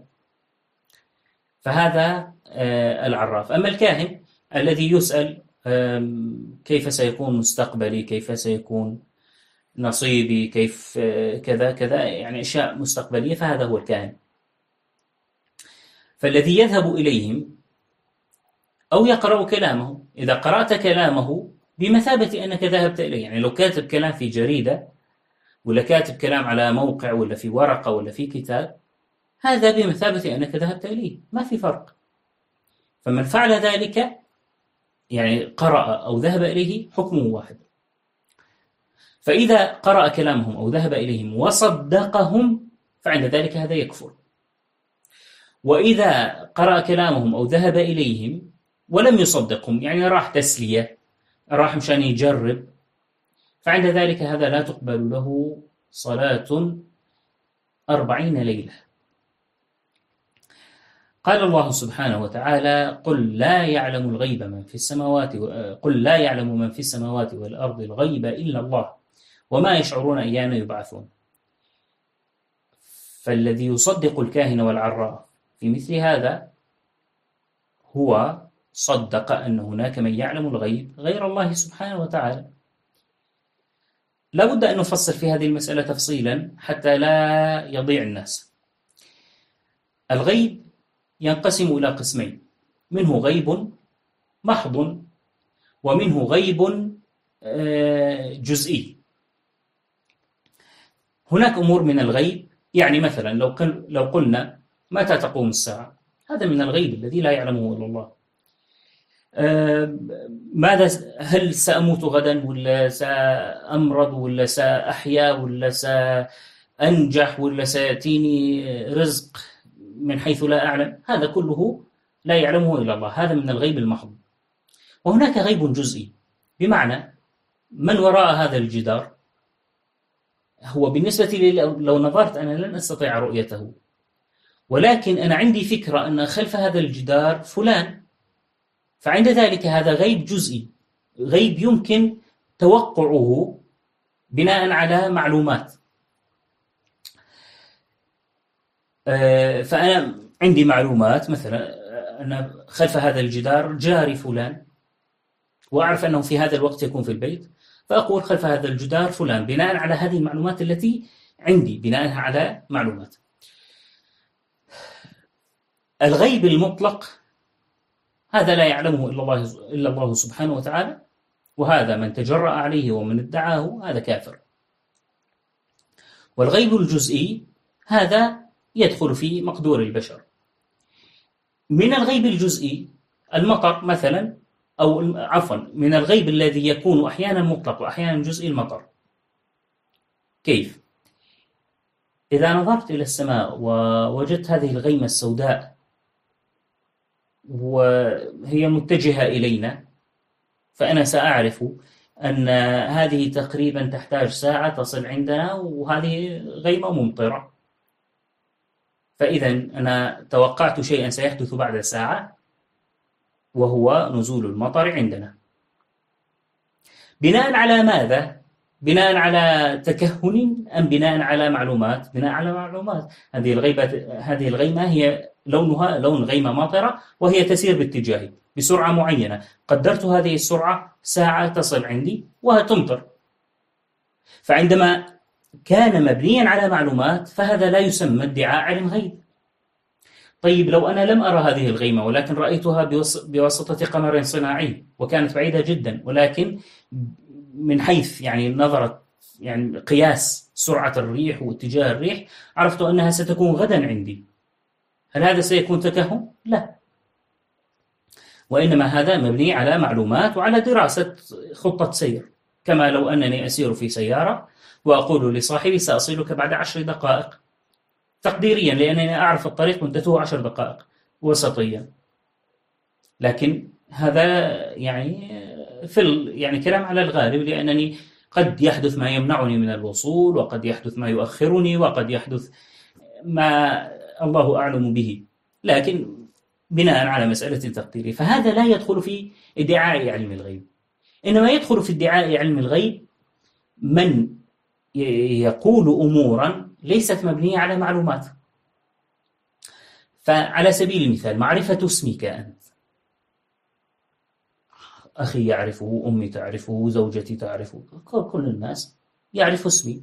فهذا العراف. أما الكاهن الذي يسأل كيف سيكون مستقبلي، كيف سيكون نصيبي، كيف كذا كذا، يعني أشياء مستقبلية، فهذا هو الكاهن. فالذي يذهب إليهم أو يقرأ كلامه، إذا قرأت كلامه بمثابة أنك ذهبت إليه، يعني لو كاتب كلام في جريدة ولا كاتب كلام على موقع ولا في ورقة ولا في كتاب، هذا بمثابة أنك ذهبت إليه، ما في فرق. فمن فعل ذلك يعني قرأ أو ذهب إليه حكمه واحد. فإذا قرأ كلامهم أو ذهب إليهم وصدقهم فعند ذلك هذا يكفر. وإذا قرأ كلامهم أو ذهب إليهم ولم يصدقهم، يعني راح تسلية، راح مشان يجرب، فعند ذلك هذا لا تقبل له صلاة 40 ليلة. قال الله سبحانه وتعالى: قل لا يعلم الغيب من في السماوات قل لا يعلم من في السماوات والأرض الغيب إلا الله وما يشعرون أيان يبعثون. فالذي يصدق الكاهن والعراف في مثل هذا هو صدق أن هناك من يعلم الغيب غير الله سبحانه وتعالى. لا بد أن نفصل في هذه المسألة تفصيلا حتى لا يضيع الناس. الغيب ينقسم إلى قسمين: منه غيب محض ومنه غيب جزئي. هناك أمور من الغيب، يعني مثلا لو قلنا متى تقوم الساعة، هذا من الغيب الذي لا يعلمه إلا الله. هل سأموت غدا ولا سأمرض ولا سأحيا ولا سأنجح ولا سيأتيني رزق من حيث لا أعلم، هذا كله لا يعلمه إلا الله، هذا من الغيب المحض. وهناك غيب جزئي، بمعنى من وراء هذا الجدار هو بالنسبة لي لو نظرت أنا لن أستطيع رؤيته، ولكن أنا عندي فكرة أن خلف هذا الجدار فلان، فعند ذلك هذا غيب جزئي، غيب يمكن توقعه بناء على معلومات. فأنا عندي معلومات، مثلا أن خلف هذا الجدار جاري فلان، وأعرف أنه في هذا الوقت يكون في البيت، فأقول خلف هذا الجدار فلان بناء على هذه المعلومات التي عندي، بناء على معلومات. الغيب المطلق هذا لا يعلمه إلا الله سبحانه وتعالى، وهذا من تجرأ عليه ومن ادعاه هذا كافر. والغيب الجزئي هذا يدخل في مقدور البشر. من الغيب الجزئي المطر مثلا، أو عفوا من الغيب الذي يكون أحيانا مطلق وأحيانا جزئي المطر. كيف؟ إذا نظرت إلى السماء ووجدت هذه الغيمة السوداء وهي متجهة إلينا، فأنا سأعرف أن هذه تقريبا تحتاج ساعة تصل عندنا، وهذه غيمة ممطرة. فإذا أنا توقعت شيئا سيحدث بعد ساعة، وهو نزول المطر عندنا. بناء على ماذا؟ بناء على تكهن أم بناء على معلومات؟ بناء على معلومات. هذه الغيمة هي لونها لون غيمة ماطرة، وهي تسير باتجاهي بسرعة معينة، قدرت هذه السرعة ساعة تصل عندي وتمطر. فعندما كان مبنيا على معلومات فهذا لا يسمى ادعاء علم غيب. طيب لو أنا لم أرى هذه الغيمة ولكن رأيتها بواسطة قمر صناعي وكانت بعيدة جدا، ولكن من حيث يعني نظرة يعني قياس سرعة الريح واتجاه الريح عرفت أنها ستكون غدا عندي، هل هذا سيكون تكهن؟ لا، وإنما هذا مبني على معلومات وعلى دراسة خطة سير. كما لو أنني أسير في سيارة وأقول لصاحبي سأصلك بعد 10 دقائق تقديريا، لأنني أعرف الطريق مدته 10 دقائق وسطيا، لكن هذا يعني يعني كلام على الغالب، لأنني قد يحدث ما يمنعني من الوصول، وقد يحدث ما يؤخرني، وقد يحدث ما الله أعلم به، لكن بناء على مسألة تقديرية. فهذا لا يدخل في ادعاء علم الغيب، إنما يدخل في ادعاء علم الغيب من يقول أمورا ليست مبنية على معلومات. فعلى سبيل المثال معرفة اسمك أنت، أخي يعرفه، أمي تعرفه، زوجتي تعرفه، كل الناس يعرف اسمي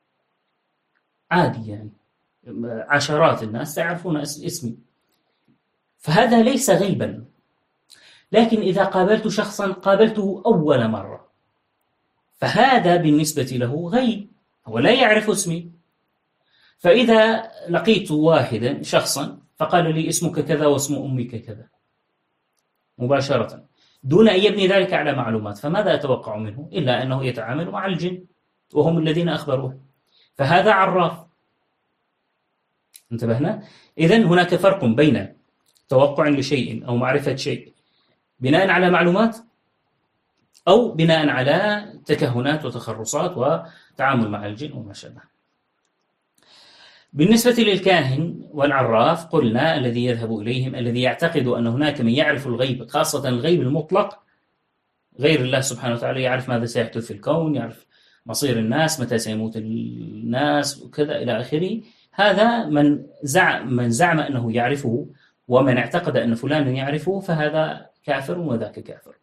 عادي، يعني عشرات الناس يعرفون اسمي، فهذا ليس غيبا. لكن إذا قابلت شخصا قابلته أول مرة فهذا بالنسبة له غيب، هو لا يعرف اسمي. فإذا لقيت واحدا شخصا فقال لي اسمك كذا واسم أمك كذا مباشرة دون أن يبني ذلك على معلومات، فماذا أتوقع منه إلا أنه يتعامل مع الجن وهم الذين أخبروه، فهذا عراف. انتبهنا؟ إذن هناك فرق بين توقع لشيء أو معرفة شيء بناء على معلومات أو بناء على تكهنات وتخرصات وتعامل مع الجن وما شابه. بالنسبة للكاهن والعراف قلنا الذي يذهب إليهم الذي يعتقد أن هناك من يعرف الغيب، خاصة الغيب المطلق غير الله سبحانه وتعالى، يعرف ماذا سيحدث في الكون، يعرف مصير الناس، متى سيموت الناس وكذا إلى آخره. هذا من زعم أنه يعرفه، ومن اعتقد أن فلان يعرفه فهذا كافر وذاك كافر.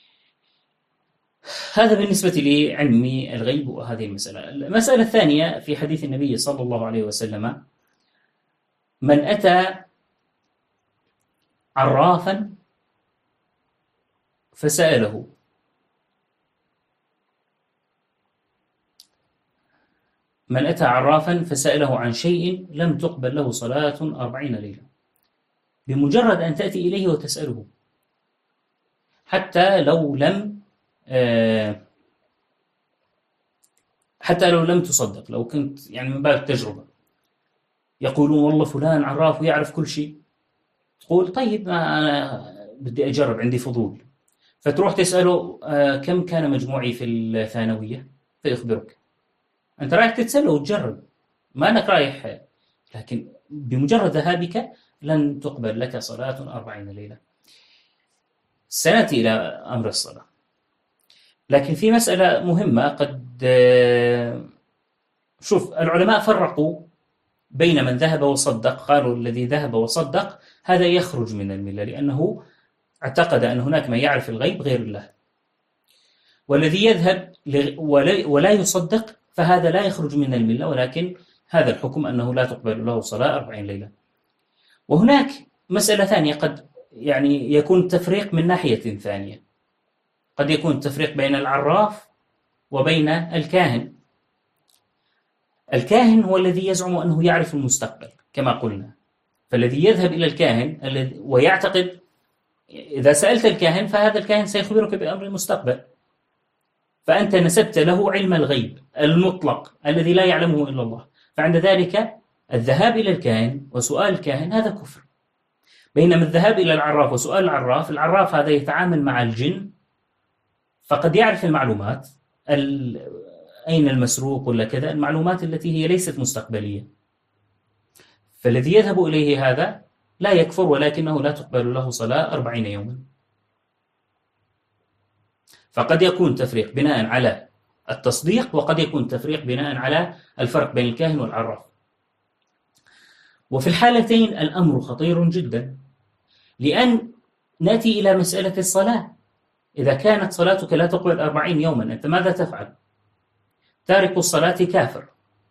هذا بالنسبة لعلم الغيب وهذه المسألة. المسألة الثانية في حديث النبي صلى الله عليه وسلم: من أتى عرافا فسأله عن شيء لم تقبل له صلاة 40 ليلة. بمجرد أن تأتي إليه وتسأله حتى لو لم تصدق، لو كنت يعني من باب التجربة يقولون والله فلان عراف ويعرف كل شيء، تقول طيب ما أنا بدي أجرب، عندي فضول، فتروح تسأله كم كان مجموعي في الثانوية فيخبرك. أنت رايح تتسأله وتجرب، ما أنك رايح، لكن بمجرد ذهابك لن تقبل لك صلاة 40 ليلة. سنأتي إلى أمر الصلاة، لكن في مسألة مهمة. شوف، العلماء فرقوا بين من ذهب وصدق، قالوا الذي ذهب وصدق هذا يخرج من الملة، لأنه اعتقد أن هناك من يعرف الغيب غير الله. والذي يذهب ولا يصدق فهذا لا يخرج من الملة، ولكن هذا الحكم أنه لا تقبل له صلاة 40 ليلة. وهناك مسألة ثانية، قد يعني يكون تفريق من ناحية ثانية، قد يكون تفريق بين العراف وبين الكاهن. الكاهن هو الذي يزعم أنه يعرف المستقبل كما قلنا، فالذي يذهب إلى الكاهن ويعتقد إذا سألت الكاهن فهذا الكاهن سيخبرك بأمر المستقبل، فأنت نسبت له علم الغيب المطلق الذي لا يعلمه إلا الله، فعند ذلك الذهاب إلى الكاهن وسؤال الكاهن هذا كفر. بينما الذهاب إلى العراف وسؤال العراف هذا يتعامل مع الجن، فقد يعرف المعلومات، أين المسروق ولا كذا، المعلومات التي هي ليست مستقبلية. فالذي يذهب إليه هذا لا يكفر، ولكنه لا تقبل له صلاة 40 يوما. فقد يكون تفريق بناء على التصديق، وقد يكون تفريق بناء على الفرق بين الكاهن والعراف. وفي الحالتين الأمر خطير جدا، لأن نأتي إلى مسألة الصلاة. إذا كانت صلاتك لا تقبل 40 يوما، أنت ماذا تفعل؟ تارك الصلاة كافر،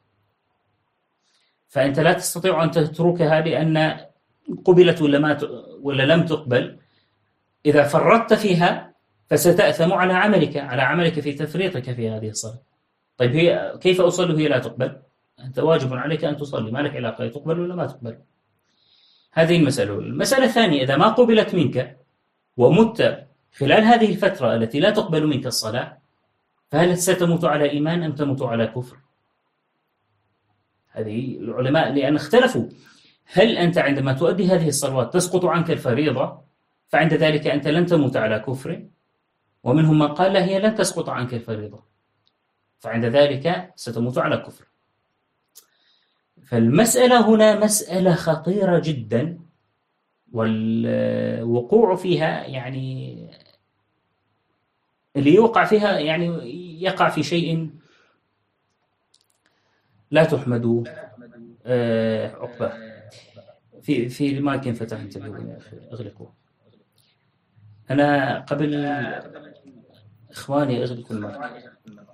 فأنت لا تستطيع أن تتركها لأن قبلت ولا لم تقبل. إذا فرطت فيها فستأثم على عملك في تفريطك في هذه الصلاة. طيب هي كيف أصلي وهي لا تقبل؟ أنت واجب عليك أن تصلي، ما لك علاقة تقبل ولا ما تقبل. هذه المسألة. المسألة الثانية، إذا ما قبلت منك ومت خلال هذه الفترة التي لا تقبل منك الصلاة، فهل ستموت على إيمان أم تموت على كفر؟ هذه العلماء لأن اختلفوا، هل أنت عندما تؤدي هذه الصلوات تسقط عنك الفريضة، فعند ذلك أنت لن تموت على كفر، ومنهم من قال لا، هي لن تسقط عنك الفريضة، فعند ذلك ستموت على كفر. فالمسألة هنا مسألة خطيرة جدا، والوقوع فيها يعني اللي يوقع فيها يعني يقع في شيء لا تحمد عقبه. في المايك فتح، انتبهوا يا أخي، أغلقوا. أنا قبل إخواني أغلقوا المايك.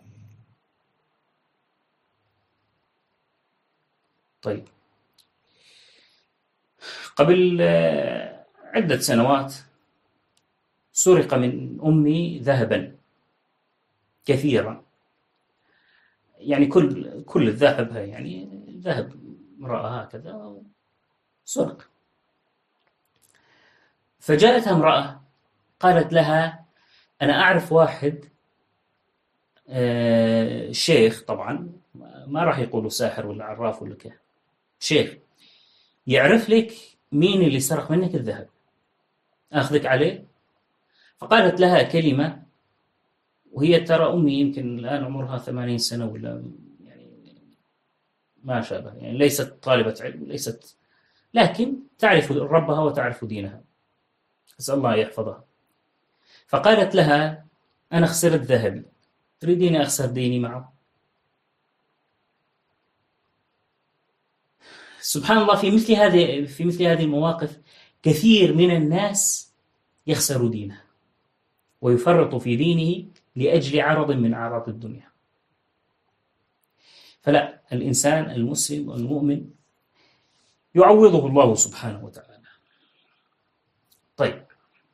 طيب، قبل عدة سنوات سرق من أمي ذهبا كثيرا، يعني كل الذهب، يعني ذهب امرأة هكذا سرق. فجاءتها امرأة قالت لها أنا أعرف واحد شيخ، طبعا ما راح يقولوا ساحر ولا عراف ولا كه، شيخ يعرف لك مين اللي سرق منك الذهب، أخذك عليه. فقالت لها كلمة، وهي ترى أمي يمكن الآن عمرها 80 سنة ولا يعني ما شابه، يعني ليست طالبة علم، ليست، لكن تعرف ربها وتعرف دينها، أسأل الله يحفظها. فقالت لها أنا خسرت ذهبي، تريدين أخسر ديني معه؟ سبحان الله، في مثل هذه المواقف كثير من الناس يخسر دينه ويفرط في دينه لأجل عرض من أعراض الدنيا. فلا، الإنسان المسلم والمؤمن يعوضه الله سبحانه وتعالى. طيب،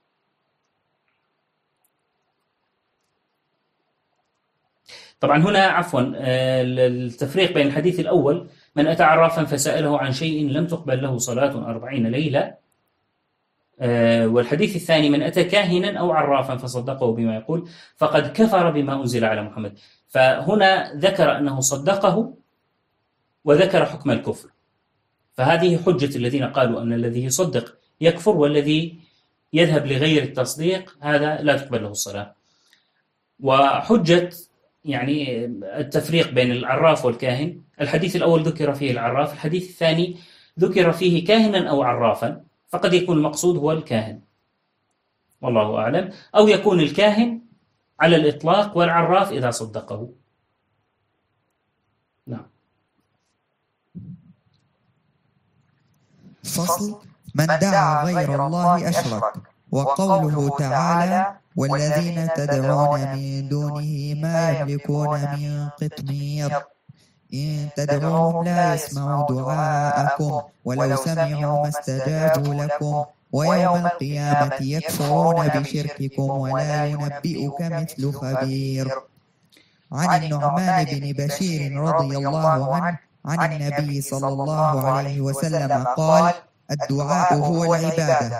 طبعا هنا عفوا التفريق بين الحديث الأول من أتى عرافا فسأله عن شيء لم تقبل له صلاة 40 ليلة، والحديث الثاني من أتى كاهنا أو عرافا فصدقه بما يقول فقد كفر بما أنزل على محمد. فهنا ذكر أنه صدقه وذكر حكم الكفر، فهذه حجة الذين قالوا أن الذي يصدق يكفر والذي يذهب لغير التصديق هذا لا تقبل له الصلاة. وحجة يعني التفريق بين العراف والكاهن، الحديث الأول ذكر فيه العراف، الحديث الثاني ذكر فيه كاهنا أو عرافا، فقد يكون المقصود هو الكاهن والله أعلم، أو يكون الكاهن على الإطلاق والعراف إذا صدقه. نعم. فصل: من دعا غير الله أشرك. وقوله تعالى: والذين تدعون من دونه ما يملكون من قطمير إن تدعوهم لا يسمعوا دعاءكم ولو سمعوا ما استجابوا لكم ويوم القيامة يكفرون بشرككم ولا ينبئك مثل خبير. عن النعمان بن بشير رضي الله عنه عن النبي صلى الله عليه وسلم قال: الدعاء هو العبادة.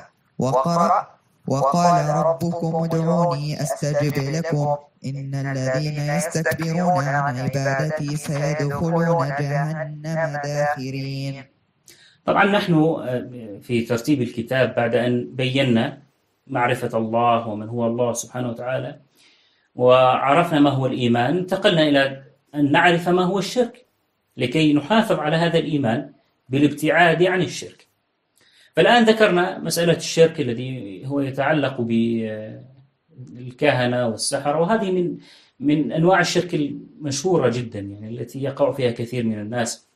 وقال ربكم ادعوني أستجب لكم إن الذين يستكبرون عن عبادتي سيدخلون جهنم داخرين. طبعا نحن في ترتيب الكتاب بعد أن بينا معرفة الله ومن هو الله سبحانه وتعالى وعرفنا ما هو الإيمان، انتقلنا إلى أن نعرف ما هو الشرك لكي نحافظ على هذا الإيمان بالابتعاد عن الشرك. فالآن ذكرنا مسألة الشرك الذي هو يتعلق بالكهنة والسحرة، وهذه من أنواع الشرك المشهورة جدا يعني التي يقع فيها كثير من الناس.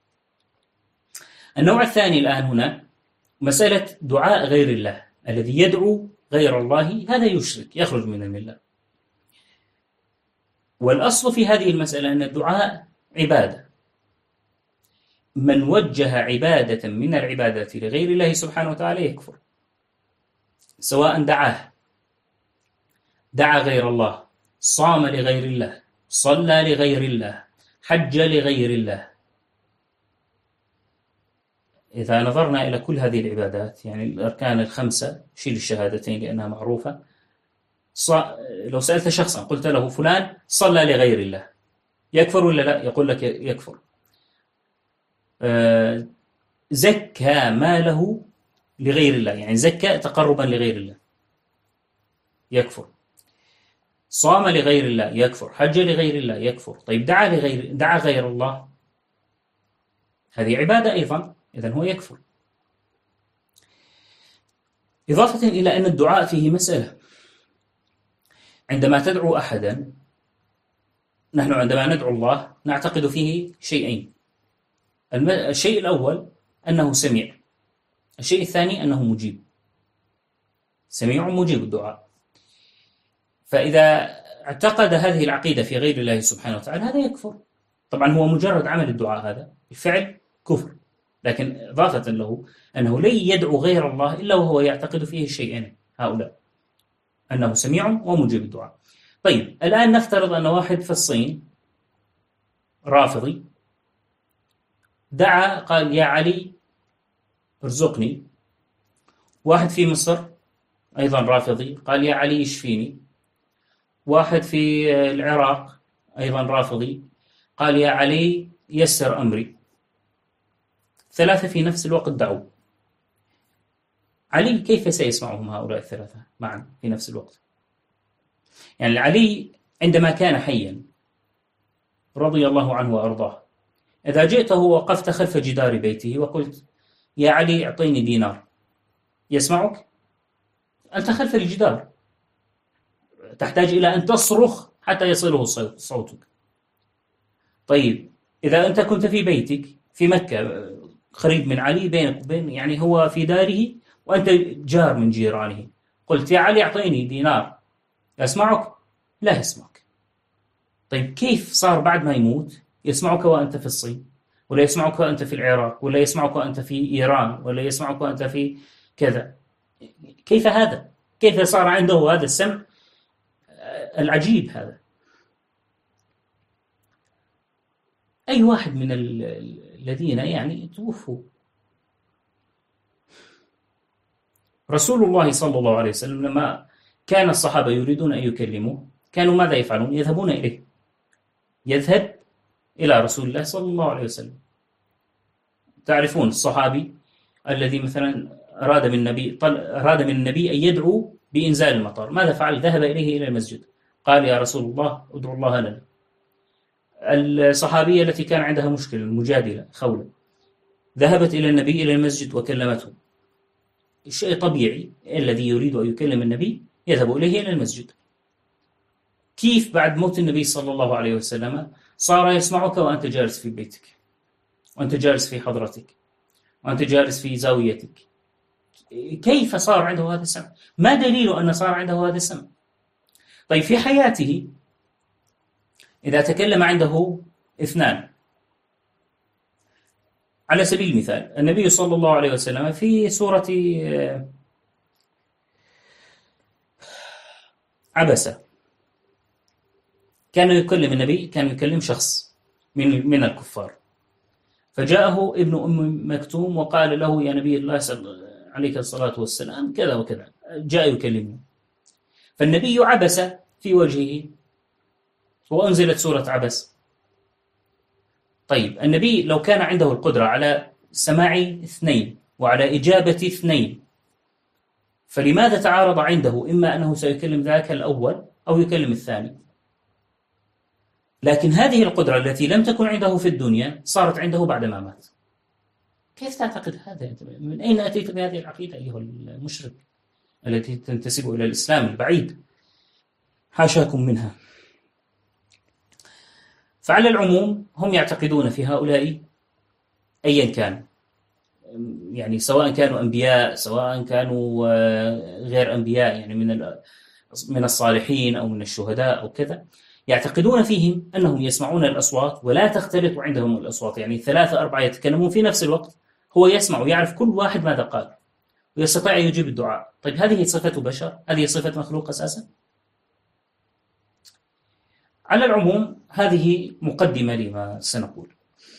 النوع الثاني الآن هنا مسألة دعاء غير الله، الذي يدعو غير الله هذا يشرك، يخرج من الملة. والأصل في هذه المسألة أن الدعاء عبادة. من وجه عبادة من العبادات لغير الله سبحانه وتعالى يكفر، سواء دعا غير الله، صام لغير الله، صلى لغير الله، حج لغير الله. إذا نظرنا إلى كل هذه العبادات، يعني الأركان الخمسة، شيل الشهادتين لأنها معروفة، لو سألت شخصا قلت له فلان صلى لغير الله، يكفر ولا لا؟ يقول لك يكفر. زكى ماله لغير الله، يعني زكى تقربا لغير الله، يكفر. صام لغير الله، يكفر. حج لغير الله، يكفر. طيب دعا غير الله، هذه عبادة أيضا، إذن هو يكفر. إضافة إلى أن الدعاء فيه مسألة. عندما تدعو أحدا، نحن عندما ندعو الله نعتقد فيه شيئين. الشيء الأول أنه سميع، الشيء الثاني أنه مجيب، سميع مجيب الدعاء. فإذا اعتقد هذه العقيدة في غير الله سبحانه وتعالى هذا يكفر. طبعا هو مجرد عمل الدعاء، هذا الفعل كفر، لكن إضافة له أنه لن يدعو غير الله إلا وهو يعتقد فيه شيئين هؤلاء، أنه سميع ومجيب الدعاء. طيب الآن نفترض أن واحد في الصين رافضي دعا قال يا علي ارزقني. واحد في مصر أيضا رافضي قال يا علي اشفيني. واحد في العراق أيضا رافضي قال يا علي يسر أمري. ثلاثة في نفس الوقت دعوا. علي كيف سيسمعهم هؤلاء الثلاثة معا في نفس الوقت؟ يعني علي عندما كان حيا رضي الله عنه وأرضاه، إذا جئته ووقفت خلف جدار بيته وقلت يا علي أعطيني دينار، يسمعك؟ أنت خلف الجدار، تحتاج إلى أن تصرخ حتى يصله صوتك. طيب إذا أنت كنت في بيتك في مكة قريب من علي، بينك وبين يعني هو في داره وأنت جار من جيرانه، قلت يا علي أعطيني دينار، يسمعك؟ لا يسمعك. طيب كيف صار بعد ما يموت يسمعك وأنت في الصين، ولا يسمعك وأنت في العراق، ولا يسمعك وأنت في إيران، ولا يسمعك وأنت في كذا؟ كيف هذا؟ كيف صار عنده هذا السمع العجيب هذا؟ أي واحد من الذين يعني توفوا. رسول الله صلى الله عليه وسلم لما كان الصحابة يريدون أن يكلموه كانوا ماذا يفعلون؟ يذهبون إليه، يذهب إلى رسول الله صلى الله عليه وسلم. تعرفون الصحابي الذي مثلا أراد من النبي أن يدعو بإنزال المطر، ماذا فعل؟ ذهب إليه إلى المسجد، قال يا رسول الله ادعو الله لنا. الصحابية التي كان عندها مشكلة، المجادلة خولة، ذهبت إلى النبي إلى المسجد وكلمته. الشيء طبيعي، الذي يريد أن يكلم النبي يذهب إليه إلى المسجد. كيف بعد موت النبي صلى الله عليه وسلم صار يسمعك وأنت جالس في بيتك، وأنت جالس في حضرتك، وأنت جالس في زاويتك؟ كيف صار عنده هذا السمع؟ ما دليل أن صار عنده هذا السمع؟ طيب في حياته إذا تكلم عنده اثنان، على سبيل المثال النبي صلى الله عليه وسلم في سورة عبسة كان يكلم النبي، كان يكلم شخص من الكفار، فجاءه ابن أم مكتوم وقال له يا نبي الله عليك الصلاة والسلام كذا وكذا، جاء يكلمه، فالنبي عبس في وجهه وأنزلت سورة عبس. طيب النبي لو كان عنده القدرة على سماع اثنين وعلى إجابة اثنين، فلماذا تعارض عنده إما أنه سيكلم ذاك الأول أو يكلم الثاني؟ لكن هذه القدرة التي لم تكن عنده في الدنيا صارت عنده بعدما مات. كيف تعتقد هذا؟ من أين أتيت بهذه العقيدة أيها المشرك التي تنتسب إلى الإسلام البعيد؟ حاشاكم منها. فعلى العموم هم يعتقدون في هؤلاء أيا كان، يعني سواء كانوا أنبياء سواء كانوا غير أنبياء، يعني من الصالحين أو من الشهداء أو كذا، يعتقدون فيهم أنهم يسمعون الأصوات ولا تختلط عندهم الأصوات، يعني 3 4 يتكلمون في نفس الوقت، هو يسمع ويعرف كل واحد ماذا قال ويستطيع أن يجيب الدعاء. طيب هذه صفة بشر؟ هذه صفة مخلوق أساسا؟ على العموم هذه مقدمة لما سنقول.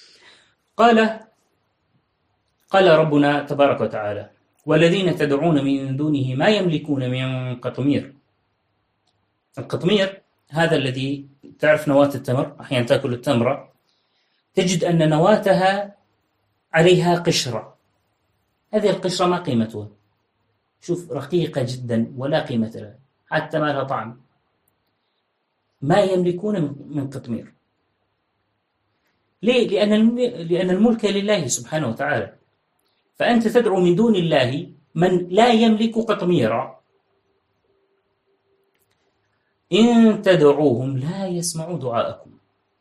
قال ربنا تبارك وتعالى: والذين تدعون من دونه ما يملكون من قطمير. القطمير هذا الذي تعرف نواة التمر، أحيانا تأكل التمرة تجد أن نواتها عليها قشرة، هذه القشرة ما قيمتها؟ شوف، رقيقة جدا ولا قيمة لها، حتى ما لها طعم. ما يملكون من قطمير. ليه؟ لأن الملك لله سبحانه وتعالى، فأنت تدعو من دون الله من لا يملك قطميرا. إن تدعوهم لا يسمعوا دعاءكم.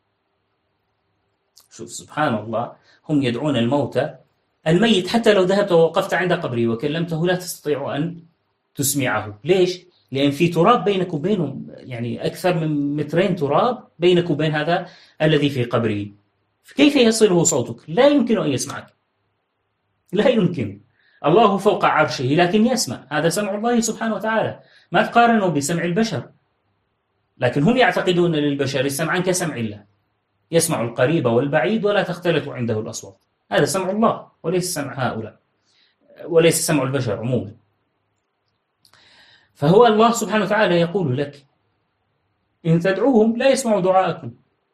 شوف سبحان الله، هم يدعون الموتى، الميت حتى لو ذهبت ووقفت عند قبره وكلمته لا تستطيع أن تسمعه. ليش؟ لأن في تراب بينك وبينه، يعني أكثر من 2 متر تراب بينك وبين هذا الذي في قبره، كيف يصله صوتك؟ لا يمكن أن يسمعك، لا يمكن. الله فوق عرشه لكن يسمع، هذا سمع الله سبحانه وتعالى. ما تقارنوا بسمع البشر، لكن هم يعتقدون للبشر السمعان كسمع الله، يسمع القريب والبعيد ولا تختلط عنده الأصوات. هذا سمع الله وليس سمع هؤلاء، وليس سمع البشر عموما. فهو الله سبحانه وتعالى يقول لك: إن تدعوهم لا يسمعوا دعاءكم،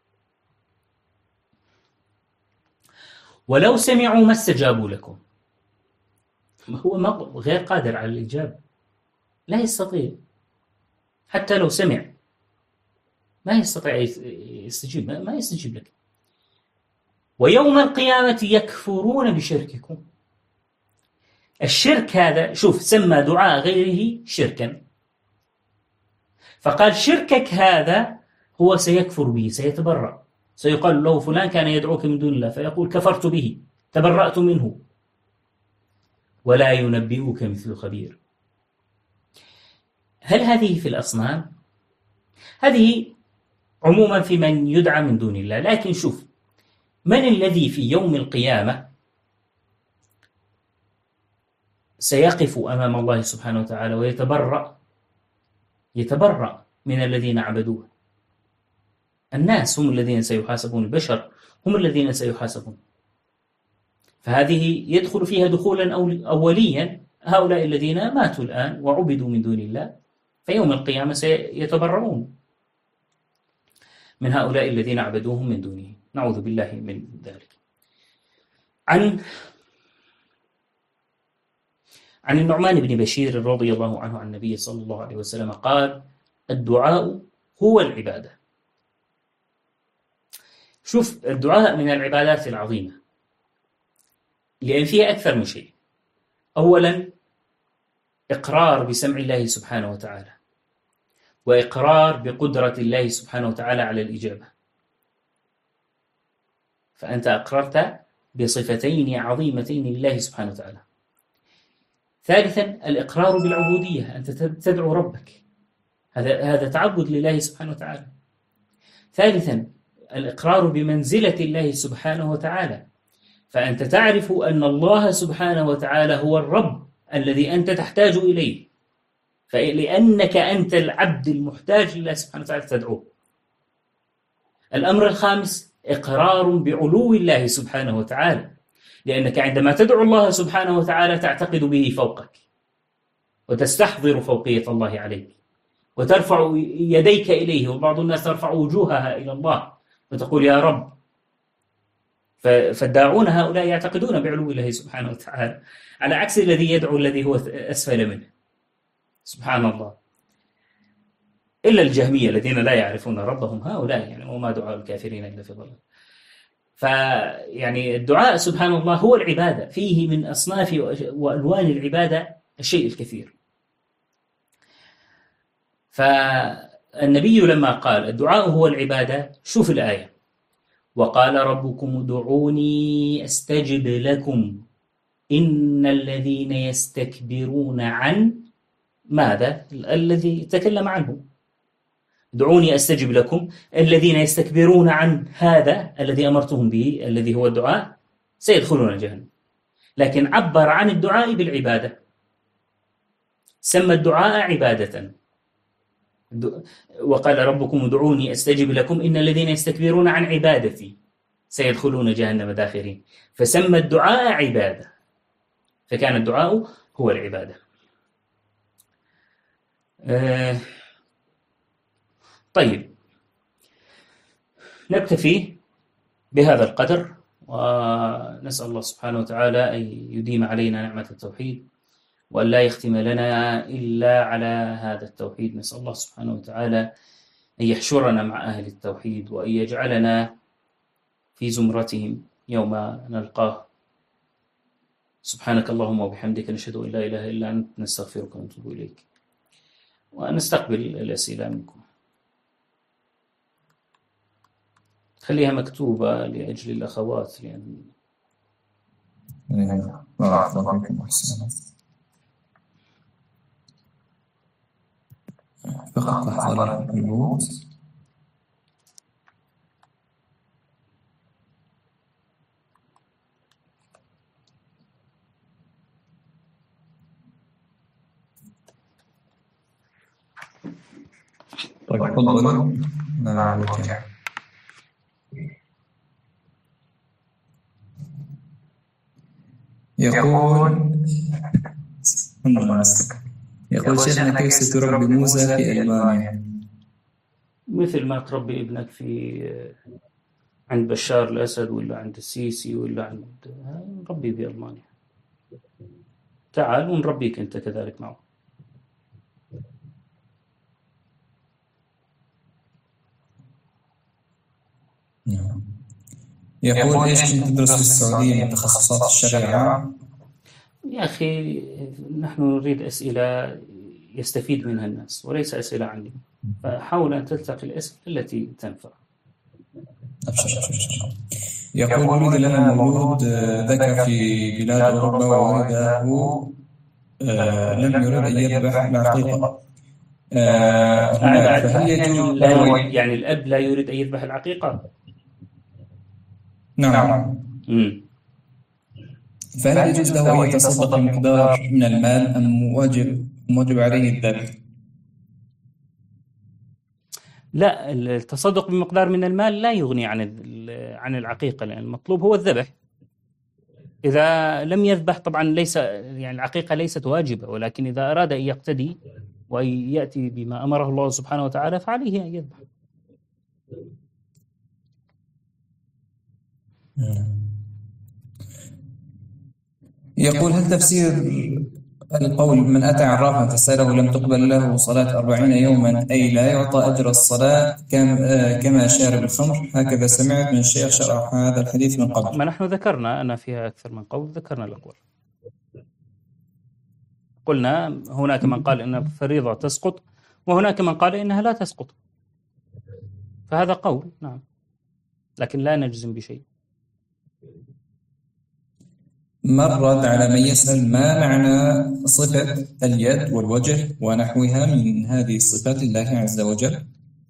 ولو سمعوا ما استجابوا لكم. هو غير قادر على الإجابة، لا يستطيع، حتى لو سمع ما يستطيع يستجيب، ما يستجيب لك. ويوم القيامة يكفرون بشرككم. الشرك هذا، شوف، سمى دعاء غيره شركا، فقال شركك هذا هو سيكفر به، سيتبرأ. سيقال له: فلان كان يدعوك من دون الله، فيقول: كفرت به، تبرأت منه. ولا ينبئك مثل خبير. هل هذه في الأصنام؟ هذه عموما في من يدعى من دون الله. لكن شوف، من الذي في يوم القيامة سيقف أمام الله سبحانه وتعالى يتبرأ من الذين عبدوه؟ الناس هم الذين سيحاسبون، البشر هم الذين سيحاسبون. فهذه يدخل فيها دخولا أوليا هؤلاء الذين ماتوا الآن وعبدوا من دون الله، فيوم القيامة سيتبرؤون من هؤلاء الذين عبدوهم من دونه، نعوذ بالله من ذلك. عن النعمان بن بشير رضي الله عنه عن النبي صلى الله عليه وسلم قال: الدعاء هو العبادة. شوف، الدعاء من العبادات العظيمة، لأن فيها أكثر من شيء. أولا، إقرار بسمع الله سبحانه وتعالى، وإقرار بقدرة الله سبحانه وتعالى على الإجابة، فأنت أقررت بصفتين عظيمتين لله سبحانه وتعالى. ثالثا، الإقرار بالعبودية، أنت تدعو ربك، هذا تعبد لله سبحانه وتعالى. ثالثا، الإقرار بمنزلة الله سبحانه وتعالى، فأنت تعرف أن الله سبحانه وتعالى هو الرب الذي أنت تحتاج إليه، فلأنك أنت العبد المحتاج لله سبحانه وتعالى تدعوه. الأمر الخامس، إقرار بعلو الله سبحانه وتعالى، لأنك عندما تدعو الله سبحانه وتعالى تعتقد به فوقك، وتستحضر فوقية الله عليك، وترفع يديك إليه. وبعض الناس ترفع وجوهها إلى الله وتقول: يا رب. فالداعون هؤلاء يعتقدون بعلو الله سبحانه وتعالى، على عكس الذي يدعو الذي هو أسفل منه، سبحان الله. إلا الجهمية الذين لا يعرفون ربهم، هؤلاء يعني وما دعاء الكافرين إلا في ضلال. فيعني الدعاء سبحان الله هو العبادة، فيه من أصناف وألوان العبادة الشيء الكثير. فالنبي لما قال الدعاء هو العبادة، شوف الآية: وقال ربكم ادعوني أستجب لكم إن الذين يستكبرون عن ماذا؟ الذي تكلم عنه. دعوني أستجب لكم، الذين يستكبرون عن هذا الذي أمرتهم به الذي هو الدعاء سيدخلون جهنم. لكن عبر عن الدعاء بالعبادة، سمى الدعاء عبادة، وقال ربكم ادعوني أستجب لكم إن الذين يستكبرون عن عبادتي سيدخلون جهنم داخرين، فسمى الدعاء عبادة، فكان الدعاء هو العبادة. طيب، نكتفي بهذا القدر، ونسأل الله سبحانه وتعالى أن يديم علينا نعمة التوحيد، وأن لا يختم لنا إلا على هذا التوحيد. نسأل الله سبحانه وتعالى أن يحشرنا مع أهل التوحيد، وأن يجعلنا في زمرتهم يوم نلقاه. سبحانك اللهم وبحمدك، نشهد أن لا إله إلا أنت، نستغفرك ونتوب إليك، ونستقبل الأسئلة منكم. خليها مكتوبة لأجل الأخوات، لأن بارك الله فيكم وأحسن. فقط لحظة البوت. طيب تفضلوا. نعم. يقول شيخنا كيف ستربي موسى في ألمانيا؟ مثل ما تربي ابنك عند بشار الأسد ولا عند السيسي ولا عند نربي في ألمانيا. تعال ونربيك أنت كذلك معه. يقول إيش كنت تدرس في السعودية من تخصصات الشريعة؟ يا أخي نحن نريد أسئلة يستفيد منها الناس وليس أسئلة عني، فحاول أن تلتقي الأسئلة التي تنفع. أبشر. يقول ولد لنا مولود ذكر في بلاد أوروبا، وولده لم يرد أن يذبح العقيقة. فهل يجوز يعني الأب لا يريد أن يذبح العقيقة؟ نعم. فهل يجوز له أن يتصدق بمقدار من المال أم واجب عليه الذبح؟ لا، التصدق بمقدار من المال لا يغني عن العقيقة، لأن المطلوب هو الذبح. إذا لم يذبح طبعا ليس يعني العقيقة ليست واجبة، ولكن إذا أراد أن يقتدي وأن يأتي بما أمره الله سبحانه وتعالى فعليه أن يذبح. يقول هل تفسير القول من أتى عرافا فسأله لم تقبل له صلاة 40 يوما أي لا يعطى أجر الصلاة كما شارب الخمر؟ هكذا سمعت من الشيخ شرح هذا الحديث من قبل. ما نحن ذكرنا أن فيها أكثر من قول، ذكرنا الأقوال. قلنا هناك من قال إن الفريضة تسقط، وهناك من قال إنها لا تسقط، فهذا قول نعم، لكن لا نجزم بشيء. مرد على من يسأل ما معنى صفة اليد والوجه ونحوها من هذه الصفات الله عز وجل؟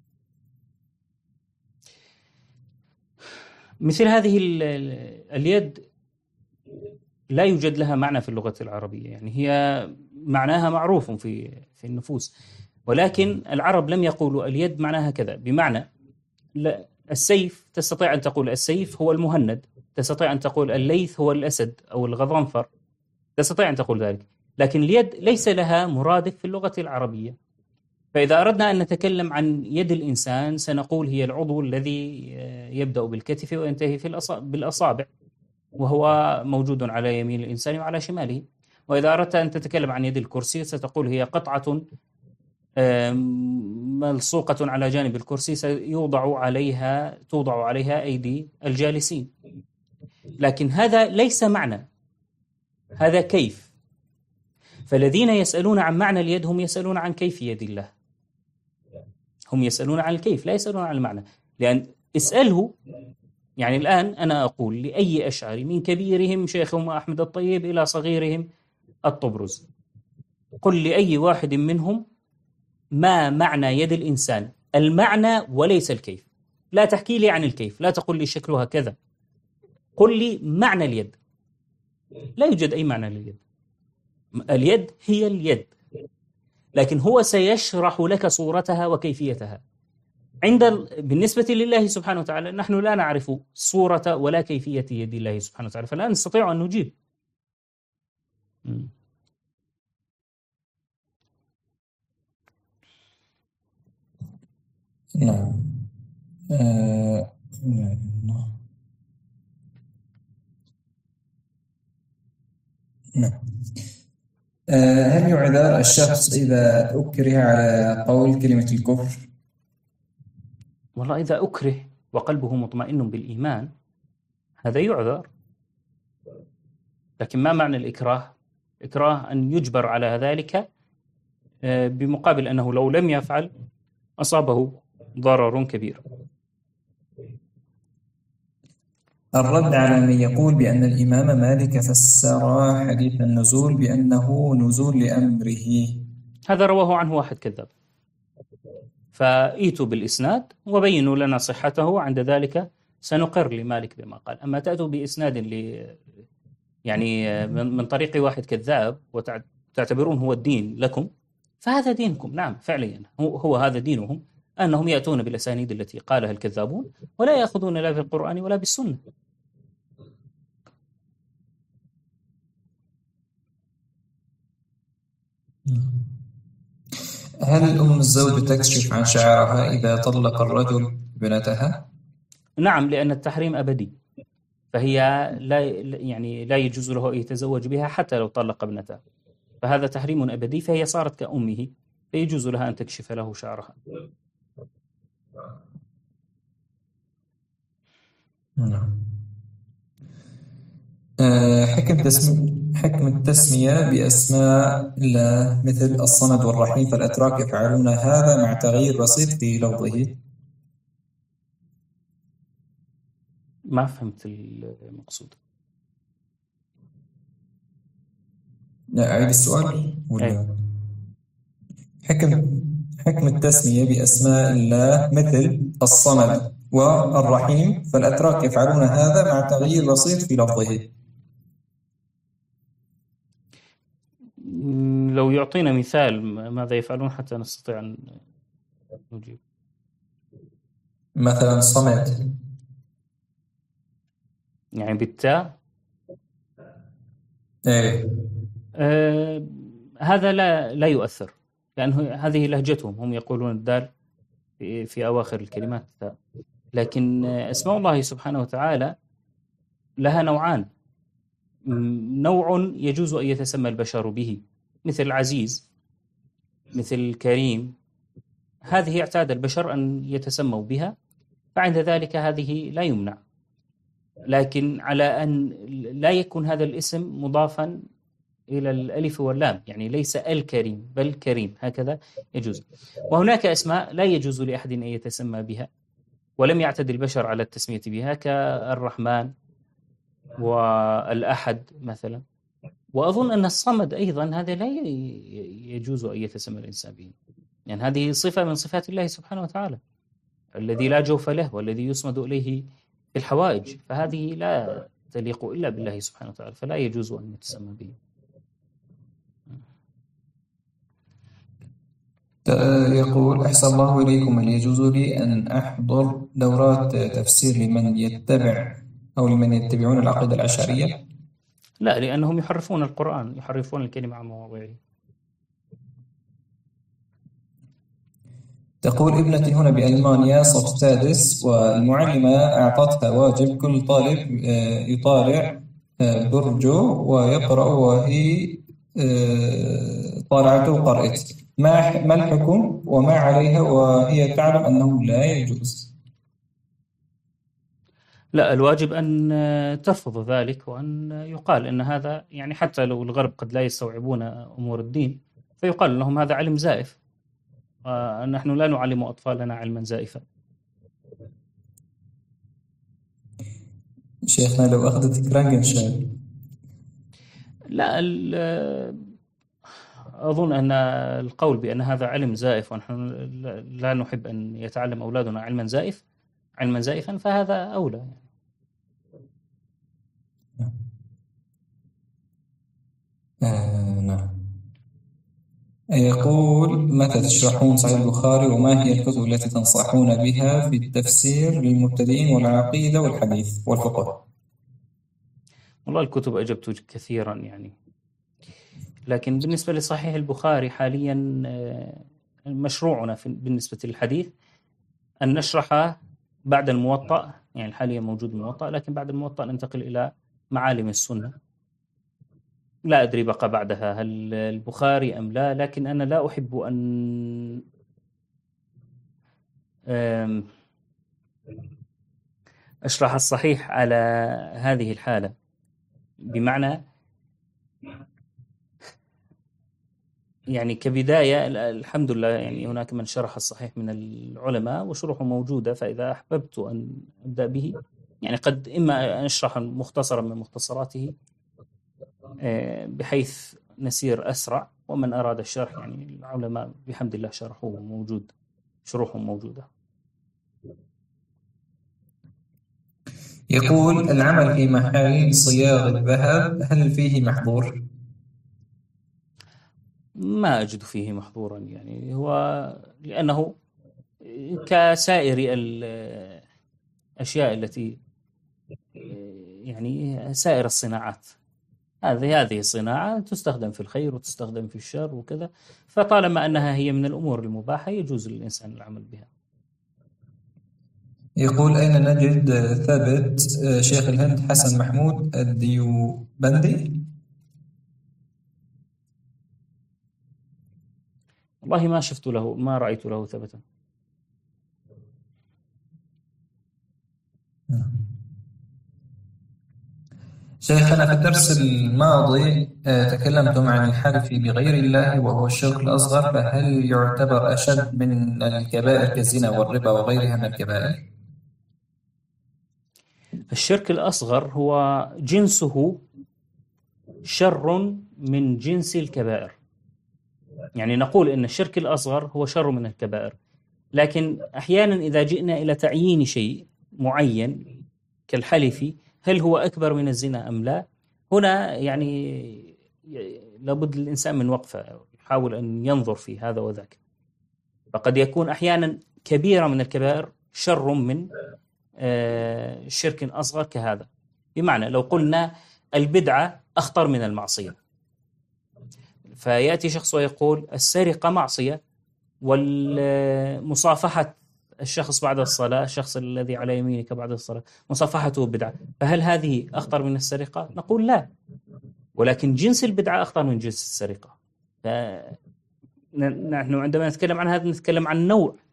مثل هذه اليد لا يوجد لها معنى في اللغة العربية، يعني هي معناها معروف في النفوس، ولكن العرب لم يقولوا اليد معناها كذا، بمعنى السيف تستطيع أن تقول السيف هو المهند، تستطيع أن تقول الليث هو الأسد أو الغضنفر، تستطيع أن تقول ذلك، لكن اليد ليس لها مرادف في اللغة العربية. فإذا أردنا أن نتكلم عن يد الإنسان سنقول هي العضو الذي يبدأ بالكتف وينتهي بالأصابع، وهو موجود على يمين الإنسان وعلى شماله. وإذا أردت أن تتكلم عن يد الكرسي ستقول هي قطعة ملصوقة على جانب الكرسي توضع عليها أيدي الجالسين، لكن هذا ليس معنى، هذا كيف. فالذين يسألون عن معنى اليد هم يسألون عن كيف يد الله، هم يسألون عن الكيف لا يسألون عن المعنى. لأن اسأله، يعني الآن أنا أقول لأي أشعري من كبيرهم شيخهم أحمد الطيب إلى صغيرهم الطبرز، قل لأي واحد منهم ما معنى يد الإنسان المعنى وليس الكيف. لا تحكي لي عن الكيف، لا تقول لي شكلها كذا، قل لي معنى اليد. لا يوجد أي معنى لليد. اليد هي اليد، لكن هو سيشرح لك صورتها وكيفيتها. بالنسبة لله سبحانه وتعالى نحن لا نعرف صورة ولا كيفية يد الله سبحانه وتعالى، فلا نستطيع أن نجيب. نعم. نعم. هل يعذر الشخص إذا أكره على قول كلمة الكفر؟ والله إذا أكره وقلبه مطمئن بالإيمان هذا يعذر، لكن ما معنى الإكراه؟ الإكراه أن يجبر على ذلك بمقابل أنه لو لم يفعل أصابه ضرر كبير. الرد على من يقول بأن الإمام مالك فسر حديث النزول بأنه نزول لأمره. هذا رواه عنه واحد كذاب، فأيتوا بالإسناد وبينوا لنا صحته، عند ذلك سنقر لمالك بما قال. أما تأتوا بإسناد يعني من طريق واحد كذاب وتعتبرون هو الدين لكم، فهذا دينكم. نعم فعليا هو هذا دينهم، أنهم يأتون بالأسانيد التي قالها الكذابون ولا يأخذون لا بالقرآن ولا بالسنة. هل أم الزوج تكشف عن شعرها إذا طلق الرجل ابنتها؟ نعم، لأن التحريم أبدي، فهي لا يجوز له أن يتزوج بها حتى لو طلق ابنته، فهذا تحريم أبدي، فهي صارت كأمه، فيجوز لها أن تكشف له شعرها. حكم التسمية بأسماء الله مثل الصمد والرحيم فالأتراك يفعلون هذا مع تغيير بسيط في لفظه. ما فهمت المقصود. أعيد السؤال ولا؟ حكم التسمية بأسماء الله مثل الصمد والرحيم فالأتراك يفعلون هذا مع تغيير بسيط في لفظه. لو يعطينا مثال ماذا يفعلون حتى نستطيع أن نجيب. مثلا صمد يعني بالتاء. هذا لا يؤثر، لأنه هذه لهجتهم، هم يقولون الدال في أواخر الكلمات. لكن اسماء الله سبحانه وتعالى لها نوعان. نوع يجوز أن يتسمى البشر به مثل عزيز، مثل كريم، هذه اعتاد البشر أن يتسموا بها، فعند ذلك هذه لا يمنع، لكن على أن لا يكون هذا الاسم مضافا إلى الألف واللام، يعني ليس الكريم بل كريم، هكذا يجوز. وهناك أسماء لا يجوز لأحد أن يتسمى بها ولم يعتد البشر على التسمية بها، كالرحمن والأحد مثلا. وأظن أن الصمد أيضا هذا لا يجوز أن يتسمى الإنسان به، يعني هذه صفة من صفات الله سبحانه وتعالى، الذي لا جوف له والذي يصمد إليه في الحوائج، فهذه لا تليق إلا بالله سبحانه وتعالى، فلا يجوز أن يتسمى به. يقول أحسن الله إليكم، هل يجوز لي أن أحضر دورات تفسير لمن يتبع أو لمن يتبعون العقيدة الأشعرية؟ لا، لأنهم يحرفون القرآن، يحرفون الكلمة عن مواضعه. تقول ابنتي هنا بألمانيا صف سادس، والمعلمة أعطتها واجب كل طالب يطالع برجه ويقرأ، وهي طالعته وقرأت. ما الحكم وما عليها وهي تعلم أنه لا يجوز؟ لا، الواجب أن ترفض ذلك، وأن يقال أن هذا، يعني حتى لو الغرب قد لا يستوعبون أمور الدين، فيقال لهم هذا علم زائف، نحن لا نعلم أطفالنا علما زائفا. شيخنا لو أخذت كرانجنشاير؟ لا، أظن أن القول بأن هذا علم زائف ونحن لا نحب أن يتعلم أولادنا علما زائفا فهذا أولى. نعم. يقول متى تشرحون صحيح البخاري وما هي الكتب التي تنصحون بها في التفسير للمبتدئين والعقيدة والحديث والفقه؟ والله الكتب أجبت كثيرا يعني، لكن بالنسبة لصحيح البخاري حاليا مشروعنا بالنسبة للحديث أن نشرح بعد الموطأ، يعني حاليا موجود الموطأ، لكن بعد الموطأ ننتقل إلى معالم السنة. لا أدري بقى بعدها هل البخاري أم لا، لكن أنا لا أحب أن أشرح الصحيح على هذه الحالة، بمعنى يعني كبداية الحمد لله يعني هناك من شرح الصحيح من العلماء وشروحه موجودة، فإذا أحببت أن أبدأ به يعني قد إما أن أشرح مختصرا من مختصراته بحيث نسير أسرع، ومن أراد الشرح يعني العلماء بحمد الله شرحوه موجود، شروحهم موجودة. يقول العمل في محل صياغ الذهب هل فيه محظور؟ ما أجد فيه محظورا، يعني هو لأنه كسائر الأشياء التي يعني سائر الصناعات، هذه صناعة تستخدم في الخير وتستخدم في الشر وكذا، فطالما أنها هي من الأمور المباحة يجوز للإنسان العمل بها. يقول أين نجد ثبت شيخ الهند حسن محمود الديوبندي؟ والله ما شفت له، ما رأيت له ثبتا. شيخنا في الدرس الماضي تكلمتم عن الحلف بغير الله وهو الشرك الأصغر، فهل يعتبر أشد من الكبائر كالزنا والربا وغيرها من الكبائر؟ الشرك الأصغر هو جنسه شر من جنس الكبائر، يعني نقول إن الشرك الأصغر هو شر من الكبائر، لكن أحيانا إذا جئنا إلى تعيين شيء معين كالحلف هل هو أكبر من الزنا أم لا، هنا يعني لابد للإنسان من وقفة يحاول أن ينظر في هذا وذاك، فقد يكون أحيانا كبيرة من الكبائر شر من شرك أصغر كهذا. بمعنى لو قلنا البدعة أخطر من المعصية، فيأتي شخص ويقول السرقة معصية والمصافحة الشخص بعد الصلاة، الشخص الذي على يمينك بعد الصلاة مصافحته بدعة، فهل هذه أخطر من السرقة؟ نقول لا، ولكن جنس البدعة أخطر من جنس السرقة. نحن عندما نتكلم عن هذا نتكلم عن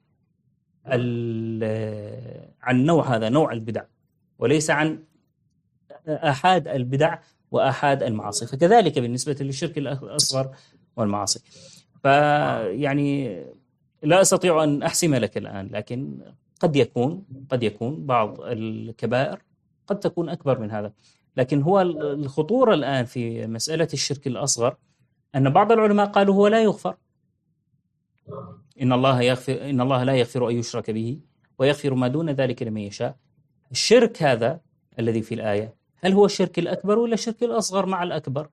نوع هذا نوع البدع، وليس عن آحاد البدع وآحاد المعاصي، فكذلك بالنسبة للشرك الأصغر والمعاصي. فيعني لا أستطيع أن أحسم لك الآن، لكن قد يكون بعض الكبائر قد تكون أكبر من هذا، لكن هو الخطورة الآن في مسألة الشرك الأصغر أن بعض العلماء قالوا هو لا يغفر، إن الله لا يغفر أن يشرك به ويغفر ما دون ذلك لمن يشاء. الشرك هذا الذي في الآية هل هو الشرك الأكبر ولا الشرك الأصغر مع الأكبر؟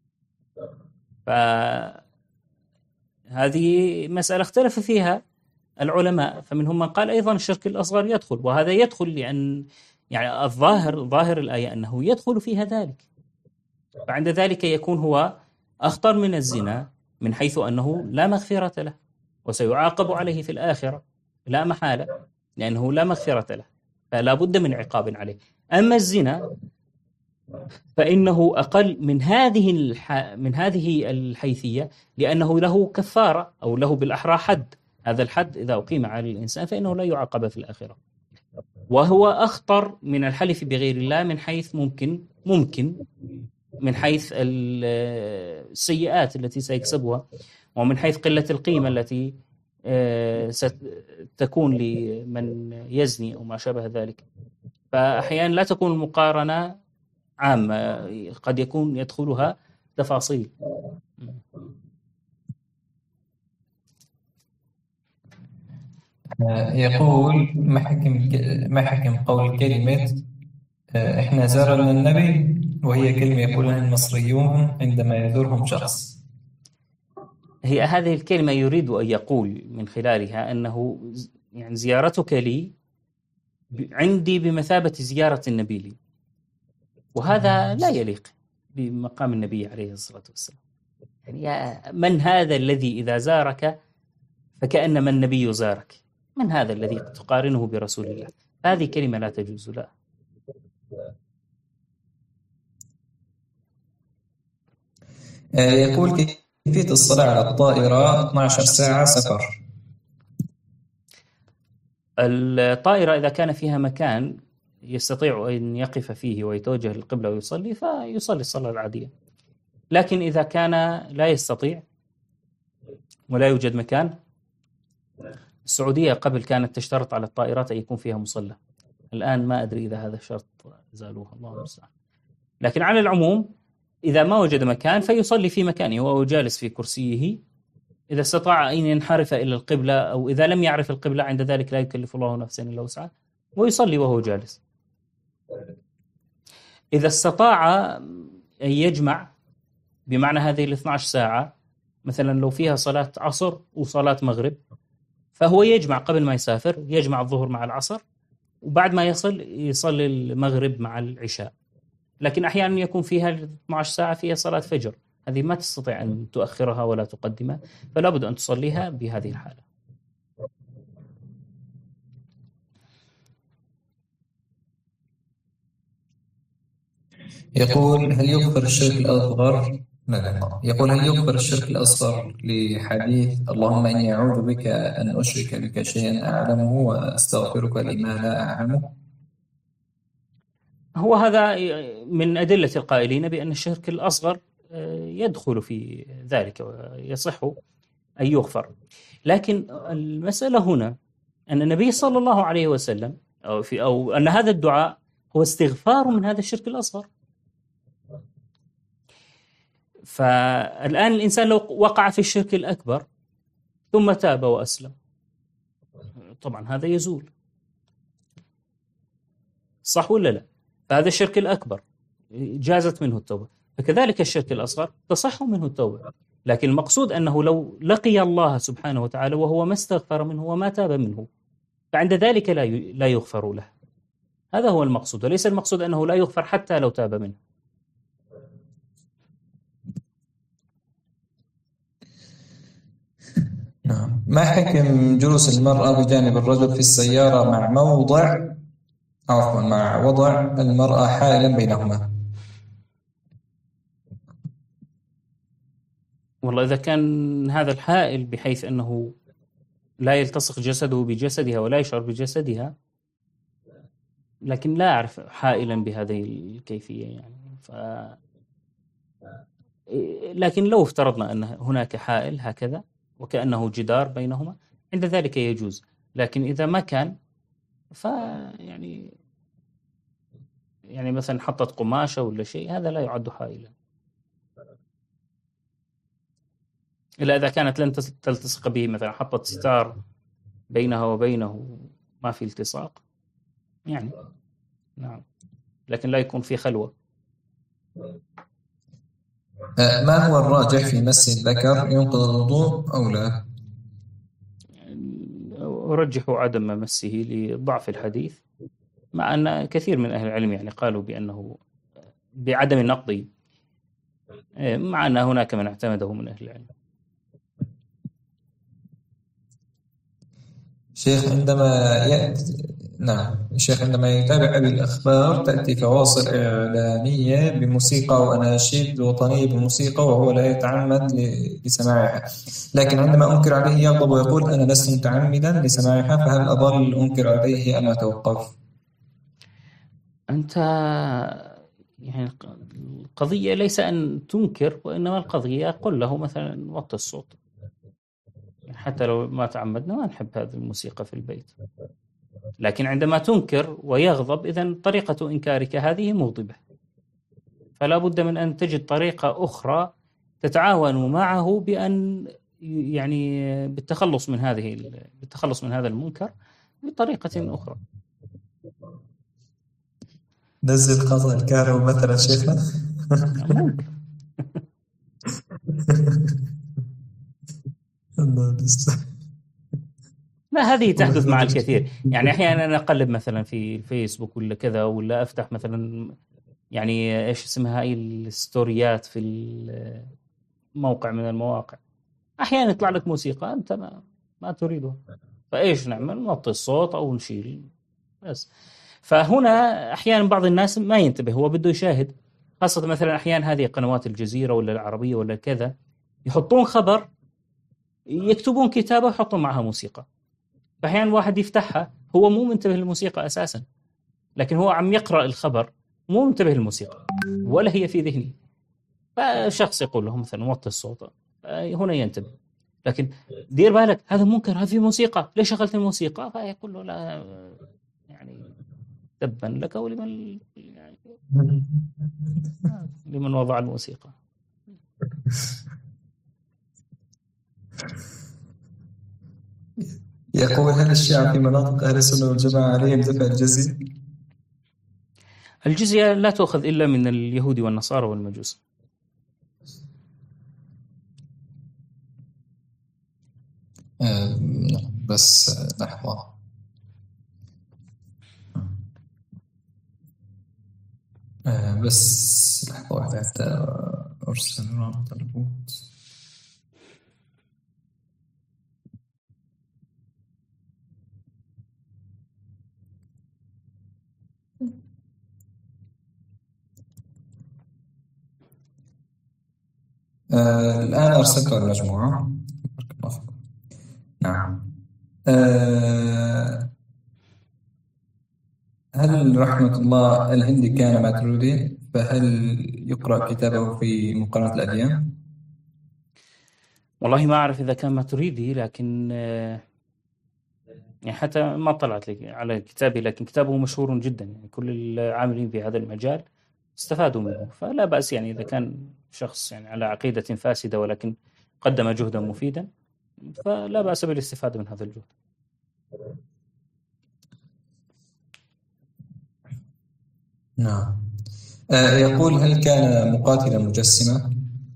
هذه مسألة اختلف فيها العلماء، فمنهم من قال أيضا الشرك الأصغر يدخل، وهذا يدخل لأن يعني ظاهر الآية أنه يدخل فيها ذلك، فعند ذلك يكون هو أخطر من الزنا من حيث أنه لا مغفرة له وسيعاقب عليه في الآخرة لا محالة، لأنه لا مغفرة له فلا بد من عقاب عليه. أما الزنا فإنه أقل من هذه الحيثية، لأنه له كفارة أو له بالأحرى حد، هذا الحد إذا أقيم على الإنسان فإنه لا يعاقب في الآخرة، وهو أخطر من الحلف بغير الله من حيث ممكن من حيث السيئات التي سيكسبها، ومن حيث قلة القيمة التي ستكون لمن يزني أو ما شابه ذلك. فأحيانا لا تكون المقارنة عامة، قد يكون يدخلها تفاصيل. يقول ما حكم قول كلمة إحنا زارنا النبي، وهي كلمة يقولها المصريون عندما يزورهم شخص. هي هذه الكلمة يريد أن يقول من خلالها أنه يعني زيارتك لي عندي بمثابة زيارة النبي لي، وهذا لا يليق بمقام النبي عليه الصلاة والسلام. يعني من هذا الذي إذا زارك فكأنما النبي زارك؟ من هذا الذي تقارنه برسول الله؟ هذه كلمة لا تجوز. لا. يقول كيفية الصلاة على الطائرة 12 ساعة سفر. الطائرة إذا كان فيها مكان يستطيع أن يقف فيه ويتوجه للقبلة ويصلي فيصلي الصلاة العادية، لكن إذا كان لا يستطيع ولا يوجد مكان، السعودية قبل كانت تشترط على الطائرات أن يكون فيها مصلى، الآن ما أدري إذا هذا الشرط زالوه، الله المستعان. لكن على العموم إذا ما وجد مكان فيصلي في مكانه وهو جالس في كرسيه، إذا استطاع أن ينحرف إلى القبلة أو إذا لم يعرف القبلة عند ذلك لا يكلف الله نفسا إلا وسعها ويصلي وهو جالس. إذا استطاع أن يجمع بمعنى هذه 12 ساعة، مثلا لو فيها صلاة عصر وصلاة مغرب، فهو يجمع قبل ما يسافر، يجمع الظهر مع العصر، وبعد ما يصلي المغرب مع العشاء. لكن أحيانا يكون فيها 12 ساعة فيها صلاة فجر، هذه ما تستطيع أن تؤخرها ولا تقدمها، فلا بد أن تصليها بهذه الحالة. يقول هل يغفر الشرك الأصغر؟ يقول هل يغفر الشرك الأصغر لحديث اللهم إني أعوذ بك أن أشرك بك شيئا أعلمه وأستغفرك لما لا أعلمه؟ هو هذا من أدلة القائلين بأن الشرك الأصغر يدخل في ذلك ويصح أن يغفر، لكن المسألة هنا أن النبي صلى الله عليه وسلم أو أن هذا الدعاء هو استغفار من هذا الشرك الأصغر. فالآن الإنسان لو وقع في الشرك الأكبر ثم تاب وأسلم، طبعا هذا يزول، صح ولا لا؟ فهذا الشرك الأكبر جازت منه التوبة، فكذلك الشرك الأصغر تصح منه التوبة، لكن المقصود أنه لو لقي الله سبحانه وتعالى وهو ما استغفر منه وما تاب منه فعند ذلك لا يغفر له، هذا هو المقصود، وليس المقصود أنه لا يغفر حتى لو تاب منه. نعم. ما حكم جلوس المرأة بجانب الرجل في السيارة مع وضع المرأة حائلا بينهما؟ والله إذا كان هذا الحائل بحيث أنه لا يلتصق جسده بجسدها ولا يشعر بجسدها، لكن لا أعرف حائلا بهذه الكيفية يعني لكن لو افترضنا أن هناك حائل هكذا وكأنه جدار بينهما عند ذلك يجوز، لكن إذا ما كان يعني مثلا حطت قماشة ولا شيء هذا لا يعد حائلا، إلا إذا كانت لن تلتصق به، مثلا حطت ستار بينها وبينه ما في التصاق يعني، نعم، لكن لا يكون في خلوة. ما هو الراجح في مس الذكر، ينقض الوضوء أو لا؟ أرجح عدم مسه لضعف الحديث، مع أن كثير من أهل العلم يعني قالوا بأنه بعدم نقضه، مع أن هناك من اعتمده من أهل العلم. شيخ عندما يتابع أبي الأخبار تأتي فواصل إعلامية بموسيقى وأناشيد وطنية بموسيقى وهو لا يتعمد لسماعها، لكن عندما أنكر عليه يغضب ويقول أنا لست متعمدا لسماعها، فهل أظل أنكر عليه أم أتوقف؟ أنت يعني القضية ليس أن تنكر، وإنما القضية قل له مثلا وطي الصوت، حتى لو ما تعمدنا ما نحب هذه الموسيقى في البيت، لكن عندما تنكر ويغضب إذن طريقة إنكارك هذه مغضبة، فلا بد من أن تجد طريقة أخرى تتعاون معه بأن يعني بالتخلص من هذا المنكر بطريقة أخرى. نزل قطع الكهرباء مثلا شيخنا. ممكن. الله المستعان. لا، هذه تحدث مع الكثير. يعني أحيانا أنا أقلب مثلا في الفيسبوك ولا كذا، ولا أفتح مثلا يعني إيش اسمها هاي الستوريات في موقع من المواقع، أحيانا يطلع لك موسيقى أنت ما تريدها، فإيش نعمل؟ نوطي الصوت أو نشيل بس. فهنا أحيانا بعض الناس ما ينتبه، هو بده يشاهد، خاصة مثلا أحيانا هذه قنوات الجزيرة ولا العربية ولا كذا، يحطون خبر، يكتبون كتابة ويحطون معها موسيقى، فأحيانا واحد يفتحها هو مو منتبه للموسيقى أساسا، لكن هو عم يقرأ الخبر مو منتبه للموسيقى ولا هي في ذهنه، فشخص يقول له مثلا وطي الصوت، هنا ينتبه. لكن دير بالك هذا منكر، هذا في موسيقى، ليش شغلت الموسيقى؟ فيقول له لا، يعني تبا لك ولمن يعني لمن وضع الموسيقى. يقول هل الشيعة في مناطق أهل السنة والجماعة عليهم دفع الجزية؟ الجزية لا تؤخذ إلا من اليهود والنصارى والمجوس. بس لحظة، بس لحظة واحدة حتى أرسل رابط البوت. الآن أرسلت المجموعة. نعم. هل رحمة الله الهندي كان ماتريدي؟ فهل يقرأ كتابه في مقارنة الأديان؟ والله ما أعرف إذا كان ماتريدي، لكن يعني حتى ما طلعت لي على كتابه، لكن كتابه مشهور جدا، يعني كل العاملين في هذا المجال استفادوا منه، فلا بأس يعني إذا كان شخص يعني على عقيدة فاسدة ولكن قدم جهدا مفيدا، فلا بأس بالاستفادة من هذا الجهد. نعم. يقول هل كان مقاتلا مجسما؟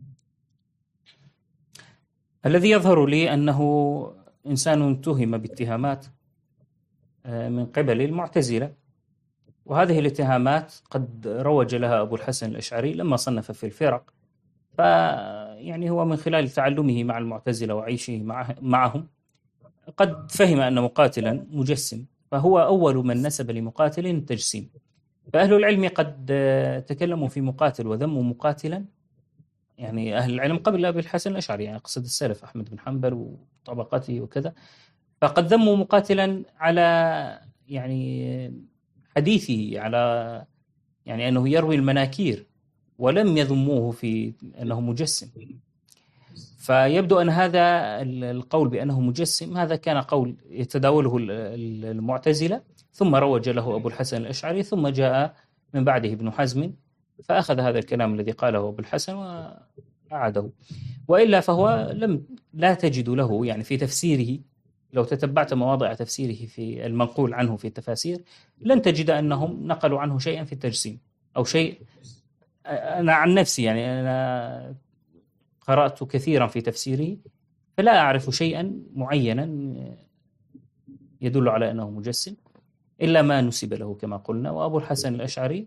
الذي يظهر لي أنه إنسان اتهم باتهامات من قبل المعتزلة، وهذه الاتهامات قد روج لها أبو الحسن الأشعري لما صنف في الفرق، فيعني هو من خلال تعلمه مع المعتزلة وعيشه معهم قد فهم أن مقاتلا مجسم، فهو أول من نسب لمقاتل التجسيم. فأهل العلم قد تكلموا في مقاتل وذموا مقاتلا، يعني أهل العلم قبل أبي الحسن الأشعري، يعني أقصد السلف أحمد بن حنبل وطبقته وكذا، فقد ذموا مقاتلا على يعني حديثه، على يعني أنه يروي المناكير، ولم يذموه في أنه مجسم. فيبدو أن هذا القول بأنه مجسم هذا كان قول يتداوله المعتزلة، ثم روج له أبو الحسن الأشعري، ثم جاء من بعده ابن حزم فأخذ هذا الكلام الذي قاله أبو الحسن وأعاده، وإلا فهو لا تجد له يعني في تفسيره، لو تتبعت مواضع تفسيره في المنقول عنه في التفاسير لن تجد أنهم نقلوا عنه شيئا في التجسيم أو شيء. أنا عن نفسي يعني أنا قرأت كثيرا في تفسيره، فلا أعرف شيئا معينا يدل على أنه مجسم إلا ما نسب له كما قلنا. وأبو الحسن الأشعري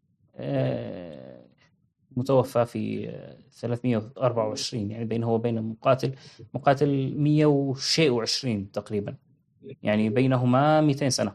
متوفى في 324، يعني بينه وبين مقاتل 120 تقريبا، يعني بينهما 200 سنة،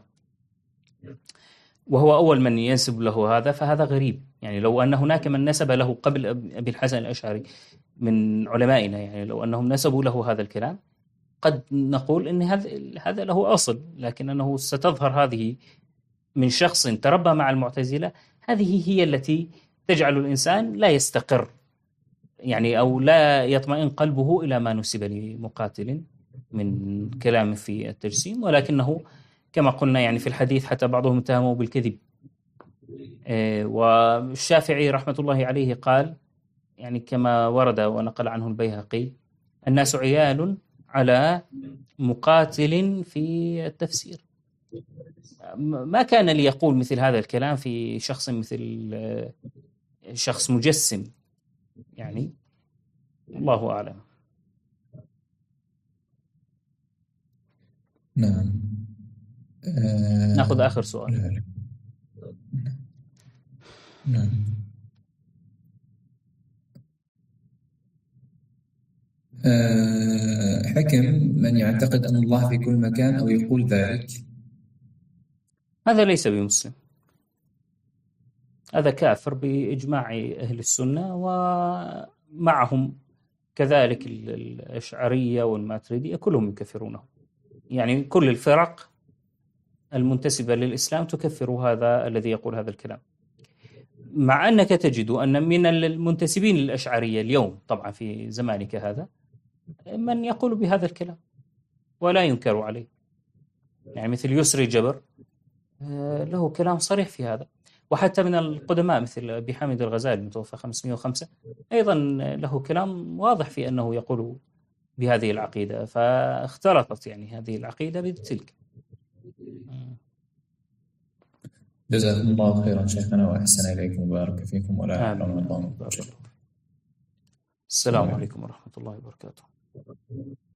وهو أول من ينسب له هذا، فهذا غريب. يعني لو أن هناك من نسب له قبل أبي الحسن الأشعري من علمائنا، يعني لو أنهم نسبوا له هذا الكلام قد نقول أن هذا له أصل، لكن أنه ستظهر هذه من شخص تربى مع المعتزلة، هذه هي التي تجعل الإنسان لا يستقر، يعني أو لا يطمئن قلبه إلى ما نسب لمقاتل من كلام في التجسيم. ولكنه كما قلنا يعني في الحديث حتى بعضهم اتهموا بالكذب. والشافعي رحمة الله عليه قال، يعني كما ورد ونقل عنه البيهقي، الناس عيال على مقاتل في التفسير. ما كان ليقول مثل هذا الكلام في شخص مثل شخص مجسم، يعني الله أعلم. نعم. نأخذ آخر سؤال. نعم. حكم من يعتقد أن الله في كل مكان أو يقول ذلك. هذا ليس بمسلم، هذا كافر بإجماع أهل السنة، ومعهم كذلك الأشعرية والماتريدية كلهم يكفرونه. يعني كل الفرق المنتسبة للإسلام تكفر هذا الذي يقول هذا الكلام، مع أنك تجد أن من المنتسبين للأشعرية اليوم طبعا في زمانك هذا من يقول بهذا الكلام ولا ينكر عليه، يعني مثل يسري جبر له كلام صريح في هذا. وحتى من القدماء مثل أبي حامد الغزالي المتوفى 505 أيضا له كلام واضح في أنه يقول بهذه العقيدة، فاختلطت يعني هذه العقيدة بتلك. جزاكم الله خيرا شيخنا وأحسن إليكم وبارك فيكم ولا حول ولا قوة إلا بالله. السلام عليكم ورحمة الله وبركاته.